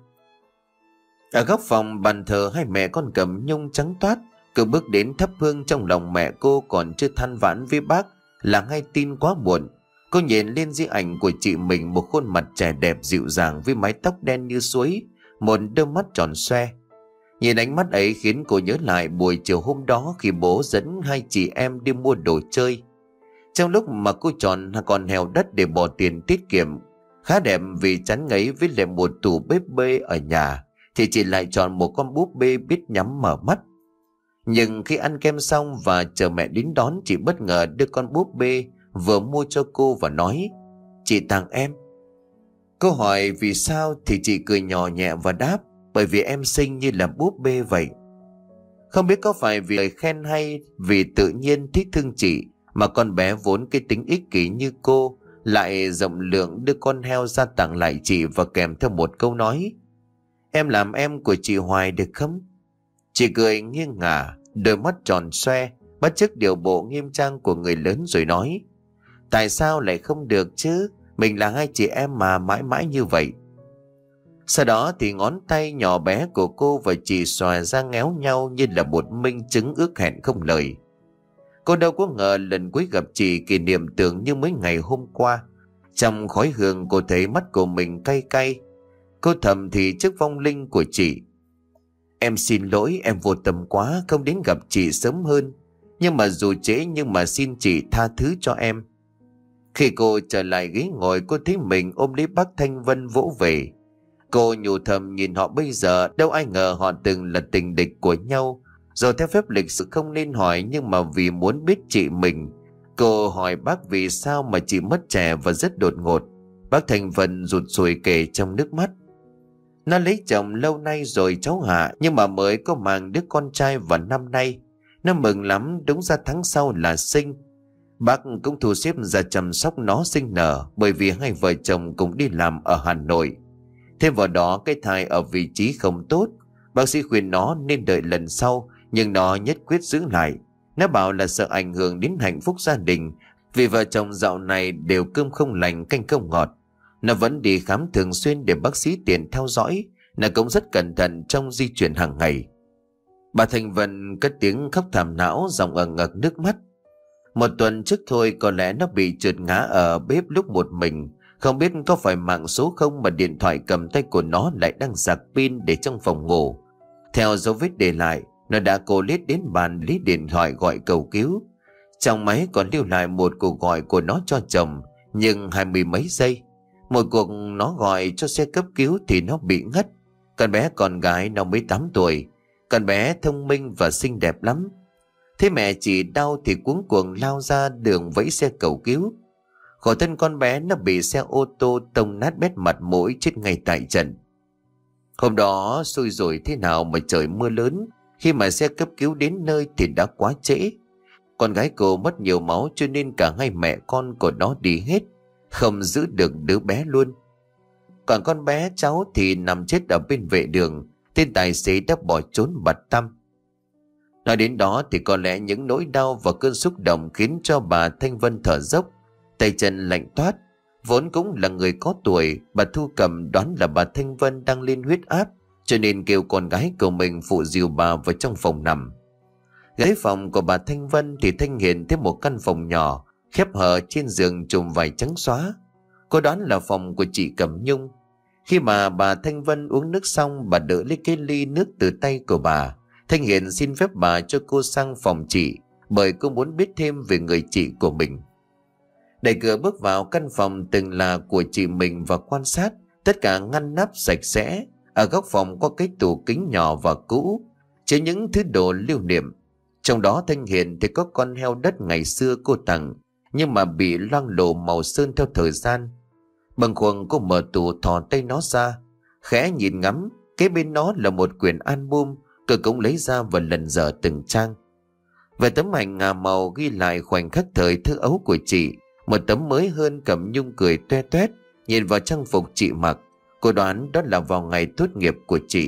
Ở góc phòng bàn thờ hai mẹ con Cẩm Nhung trắng toát, cứ bước đến thắp hương. Trong lòng mẹ cô còn chưa than vãn với bác là ngay tin quá muộn. Cô nhìn lên di ảnh của chị mình, một khuôn mặt trẻ đẹp dịu dàng với mái tóc đen như suối, một đôi mắt tròn xoe. Nhìn ánh mắt ấy khiến cô nhớ lại buổi chiều hôm đó khi bố dẫn hai chị em đi mua đồ chơi. Trong lúc mà cô chọn còn hèo đất để bỏ tiền tiết kiệm khá đẹp vì chán ngấy với lại một tủ bếp bê ở nhà, thì chị lại chọn một con búp bê biết nhắm mở mắt. Nhưng khi ăn kem xong và chờ mẹ đến đón, chị bất ngờ đưa con búp bê vừa mua cho cô và nói: Chị tặng em. Cô hỏi vì sao thì chị cười nhỏ nhẹ và đáp: Bởi vì em xinh như là búp bê vậy. Không biết có phải vì lời khen hay vì tự nhiên thích thương chị mà con bé vốn cái tính ích kỷ như cô lại rộng lượng đưa con heo ra tặng lại chị, và kèm theo một câu nói: Em làm em của chị hoài được không? Chị cười nghiêng ngả, đôi mắt tròn xoe, bắt chước điều bộ nghiêm trang của người lớn rồi nói: Tại sao lại không được chứ? Mình là hai chị em mà, mãi mãi như vậy. Sau đó thì ngón tay nhỏ bé của cô và chị xòe ra ngéo nhau như là một minh chứng ước hẹn không lời. Cô đâu có ngờ lần cuối gặp chị kỷ niệm tưởng như mấy ngày hôm qua. Trong khói hương cô thấy mắt của mình cay cay. Cô thầm thì trước vong linh của chị: Em xin lỗi, em vô tâm quá, không đến gặp chị sớm hơn. Nhưng mà dù trễ nhưng mà xin chị tha thứ cho em. Khi cô trở lại ghế ngồi, cô thấy mình ôm lấy bác Thanh Vân vỗ về. Cô nhủ thầm nhìn họ bây giờ, đâu ai ngờ họ từng là tình địch của nhau. Rồi theo phép lịch sự không nên hỏi, nhưng mà vì muốn biết chị mình, cô hỏi bác vì sao mà chị mất trẻ và rất đột ngột. Bác Thanh Vân rụt rùi kể trong nước mắt: Nó lấy chồng lâu nay rồi cháu Hạ, nhưng mà mới có mang đứa con trai vào năm nay. Nó mừng lắm, đúng ra tháng sau là sinh. Bác cũng thu xếp ra chăm sóc nó sinh nở, bởi vì hai vợ chồng cũng đi làm ở Hà Nội. Thêm vào đó cái thai ở vị trí không tốt. Bác sĩ khuyên nó nên đợi lần sau, nhưng nó nhất quyết giữ lại. Nó bảo là sợ ảnh hưởng đến hạnh phúc gia đình, vì vợ chồng dạo này đều cơm không lành canh không ngọt. Nó vẫn đi khám thường xuyên để bác sĩ tiện theo dõi. Nó cũng rất cẩn thận trong di chuyển hàng ngày. Bà Thanh Vân cất tiếng khóc thảm não, giọng ẩn ngực nước mắt. Một tuần trước thôi có lẽ nó bị trượt ngã ở bếp lúc một mình. Không biết có phải mạng số không mà điện thoại cầm tay của nó lại đang sạc pin để trong phòng ngủ. Theo dấu vết để lại, nó đã cố lết đến bàn lấy điện thoại gọi cầu cứu. Trong máy còn lưu lại một cuộc gọi của nó cho chồng, nhưng hai mươi mấy giây. Một cuộc nó gọi cho xe cấp cứu thì nó bị ngất. Con bé con gái nó mới tám tuổi. Con bé thông minh và xinh đẹp lắm. Thế mẹ chỉ đau thì cuống cuồng lao ra đường vẫy xe cầu cứu. Khổ thân con bé nó bị xe ô tô tông nát bét mặt mũi, chết ngay tại trận. Hôm đó xui rồi thế nào mà trời mưa lớn. Khi mà xe cấp cứu đến nơi thì đã quá trễ. Con gái cô mất nhiều máu cho nên cả hai mẹ con của nó đi hết, không giữ được đứa bé luôn. Còn con bé cháu thì nằm chết ở bên vệ đường. Tên tài xế đã bỏ trốn bặt tăm. Nói đến đó thì có lẽ những nỗi đau và cơn xúc động khiến cho bà Thanh Vân thở dốc, tay chân lạnh toát. Vốn cũng là người có tuổi, bà Thu Cầm đoán là bà Thanh Vân đang lên huyết áp, cho nên kêu con gái của mình phụ dìu bà vào trong phòng nằm. Ghế phòng của bà Thanh Vân thì Thanh Hiền thấy một căn phòng nhỏ, khép hờ, trên giường chùm vải trắng xóa. Cô đoán là phòng của chị Cẩm Nhung. Khi mà bà Thanh Vân uống nước xong, bà đỡ lấy cái ly nước từ tay của bà. Thanh Hiền xin phép bà cho cô sang phòng chị, bởi cô muốn biết thêm về người chị của mình. Đẩy cửa bước vào căn phòng từng là của chị mình và quan sát, tất cả ngăn nắp sạch sẽ. Ở góc phòng có cái tủ kính nhỏ và cũ, chứa những thứ đồ lưu niệm. Trong đó Thanh Hiền thì có con heo đất ngày xưa cô tặng, nhưng mà bị loang lổ màu sơn theo thời gian. Bằng khuâng cô mở tủ thò tay nó ra, khẽ nhìn ngắm. Kế bên nó là một quyển album, cô cũng lấy ra và lần dở từng trang. Về tấm ảnh ngà màu ghi lại khoảnh khắc thời thơ ấu của chị. Một tấm mới hơn, Cẩm Nhung cười toe toét nhìn vào trang phục chị mặc. Cô đoán đó là vào ngày tốt nghiệp của chị.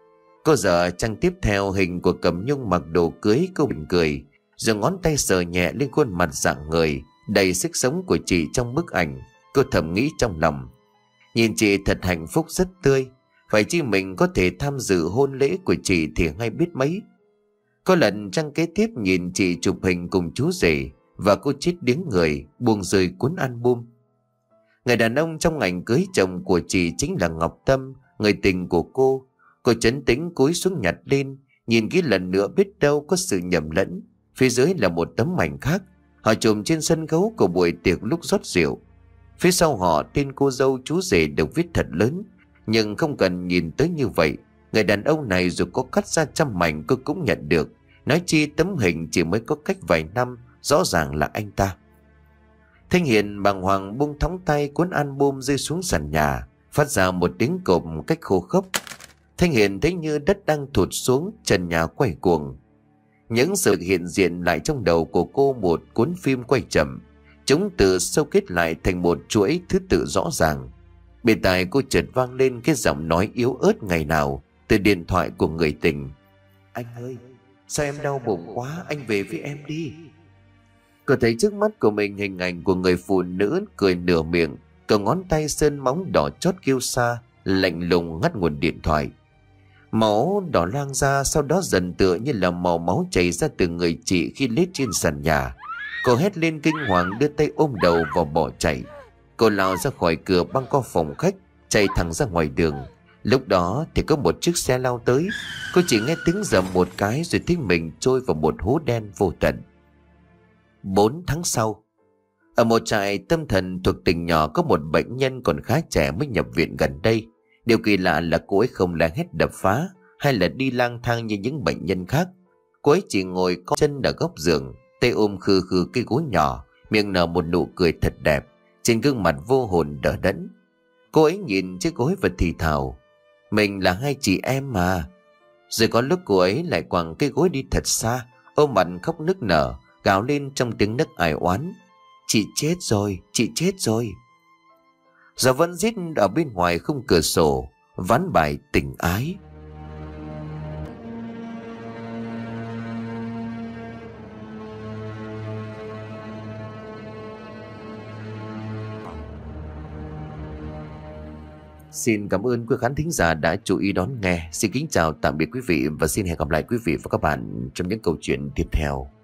Cô dở trang tiếp theo hình của Cẩm Nhung mặc đồ cưới. Cô mỉm cười, rồi ngón tay sờ nhẹ lên khuôn mặt rạng ngời đầy sức sống của chị trong bức ảnh. Cô thầm nghĩ trong lòng, nhìn chị thật hạnh phúc, rất tươi. Phải chi mình có thể tham dự hôn lễ của chị thì hay biết mấy. Có lần trang kế tiếp nhìn chị chụp hình cùng chú rể, và cô chết điếng người, buông rơi cuốn album. Người đàn ông trong ảnh cưới chồng của chị chính là Ngọc Tâm, người tình của cô. Cô trấn tĩnh cúi xuống nhặt lên, nhìn kỹ lần nữa biết đâu có sự nhầm lẫn. Phía dưới là một tấm ảnh khác, họ chụm trên sân khấu của buổi tiệc lúc rót rượu. Phía sau họ tên cô dâu chú rể được viết thật lớn, nhưng không cần nhìn tới như vậy. Người đàn ông này dù có cắt ra trăm mảnh cô cũng nhận được. Nói chi tấm hình chỉ mới có cách vài năm, rõ ràng là anh ta. Thanh Hiền bàng hoàng buông thõng tay, cuốn album rơi xuống sàn nhà, phát ra một tiếng cộp cách khô khốc. Thanh Hiền thấy như đất đang thụt xuống, trần nhà quay cuồng. Những sự hiện diện lại trong đầu của cô một cuốn phim quay chậm. Chúng tự sâu kết lại thành một chuỗi thứ tự rõ ràng. Bên tai cô chợt vang lên cái giọng nói yếu ớt ngày nào từ điện thoại của người tình. Anh ơi, sao em đau bụng quá, anh về với em đi. Cô thấy trước mắt của mình hình ảnh của người phụ nữ cười nửa miệng, cờ ngón tay sơn móng đỏ chót kêu xa, lạnh lùng ngắt nguồn điện thoại. Máu đỏ loang ra, sau đó dần tựa như là màu máu chảy ra từ người chị khi lết trên sàn nhà. Cô hét lên kinh hoàng, đưa tay ôm đầu và bỏ chạy. Cô lao ra khỏi cửa băng qua phòng khách, chạy thẳng ra ngoài đường. Lúc đó thì có một chiếc xe lao tới. Cô chỉ nghe tiếng rầm một cái rồi thấy mình trôi vào một hố đen vô tận. Bốn tháng sau, ở một trại tâm thần thuộc tỉnh nhỏ, có một bệnh nhân còn khá trẻ mới nhập viện gần đây. Điều kỳ lạ là cô ấy không la hét đập phá hay là đi lang thang như những bệnh nhân khác. Cô ấy chỉ ngồi co chân ở góc giường, tay ôm khư khư cái gối nhỏ, miệng nở một nụ cười thật đẹp, trên gương mặt vô hồn đờ đẫn. Cô ấy nhìn chiếc gối và thì thào, mình là hai chị em mà. Rồi có lúc cô ấy lại quẳng cái gối đi thật xa, ôm mặt khóc nức nở, gào lên trong tiếng nấc ai oán, chị chết rồi, chị chết rồi. Gió vẫn rít ở bên ngoài khung cửa sổ, ván bài tình ái. Xin cảm ơn quý khán thính giả đã chú ý đón nghe. Xin kính chào tạm biệt quý vị và xin hẹn gặp lại quý vị và các bạn trong những câu chuyện tiếp theo.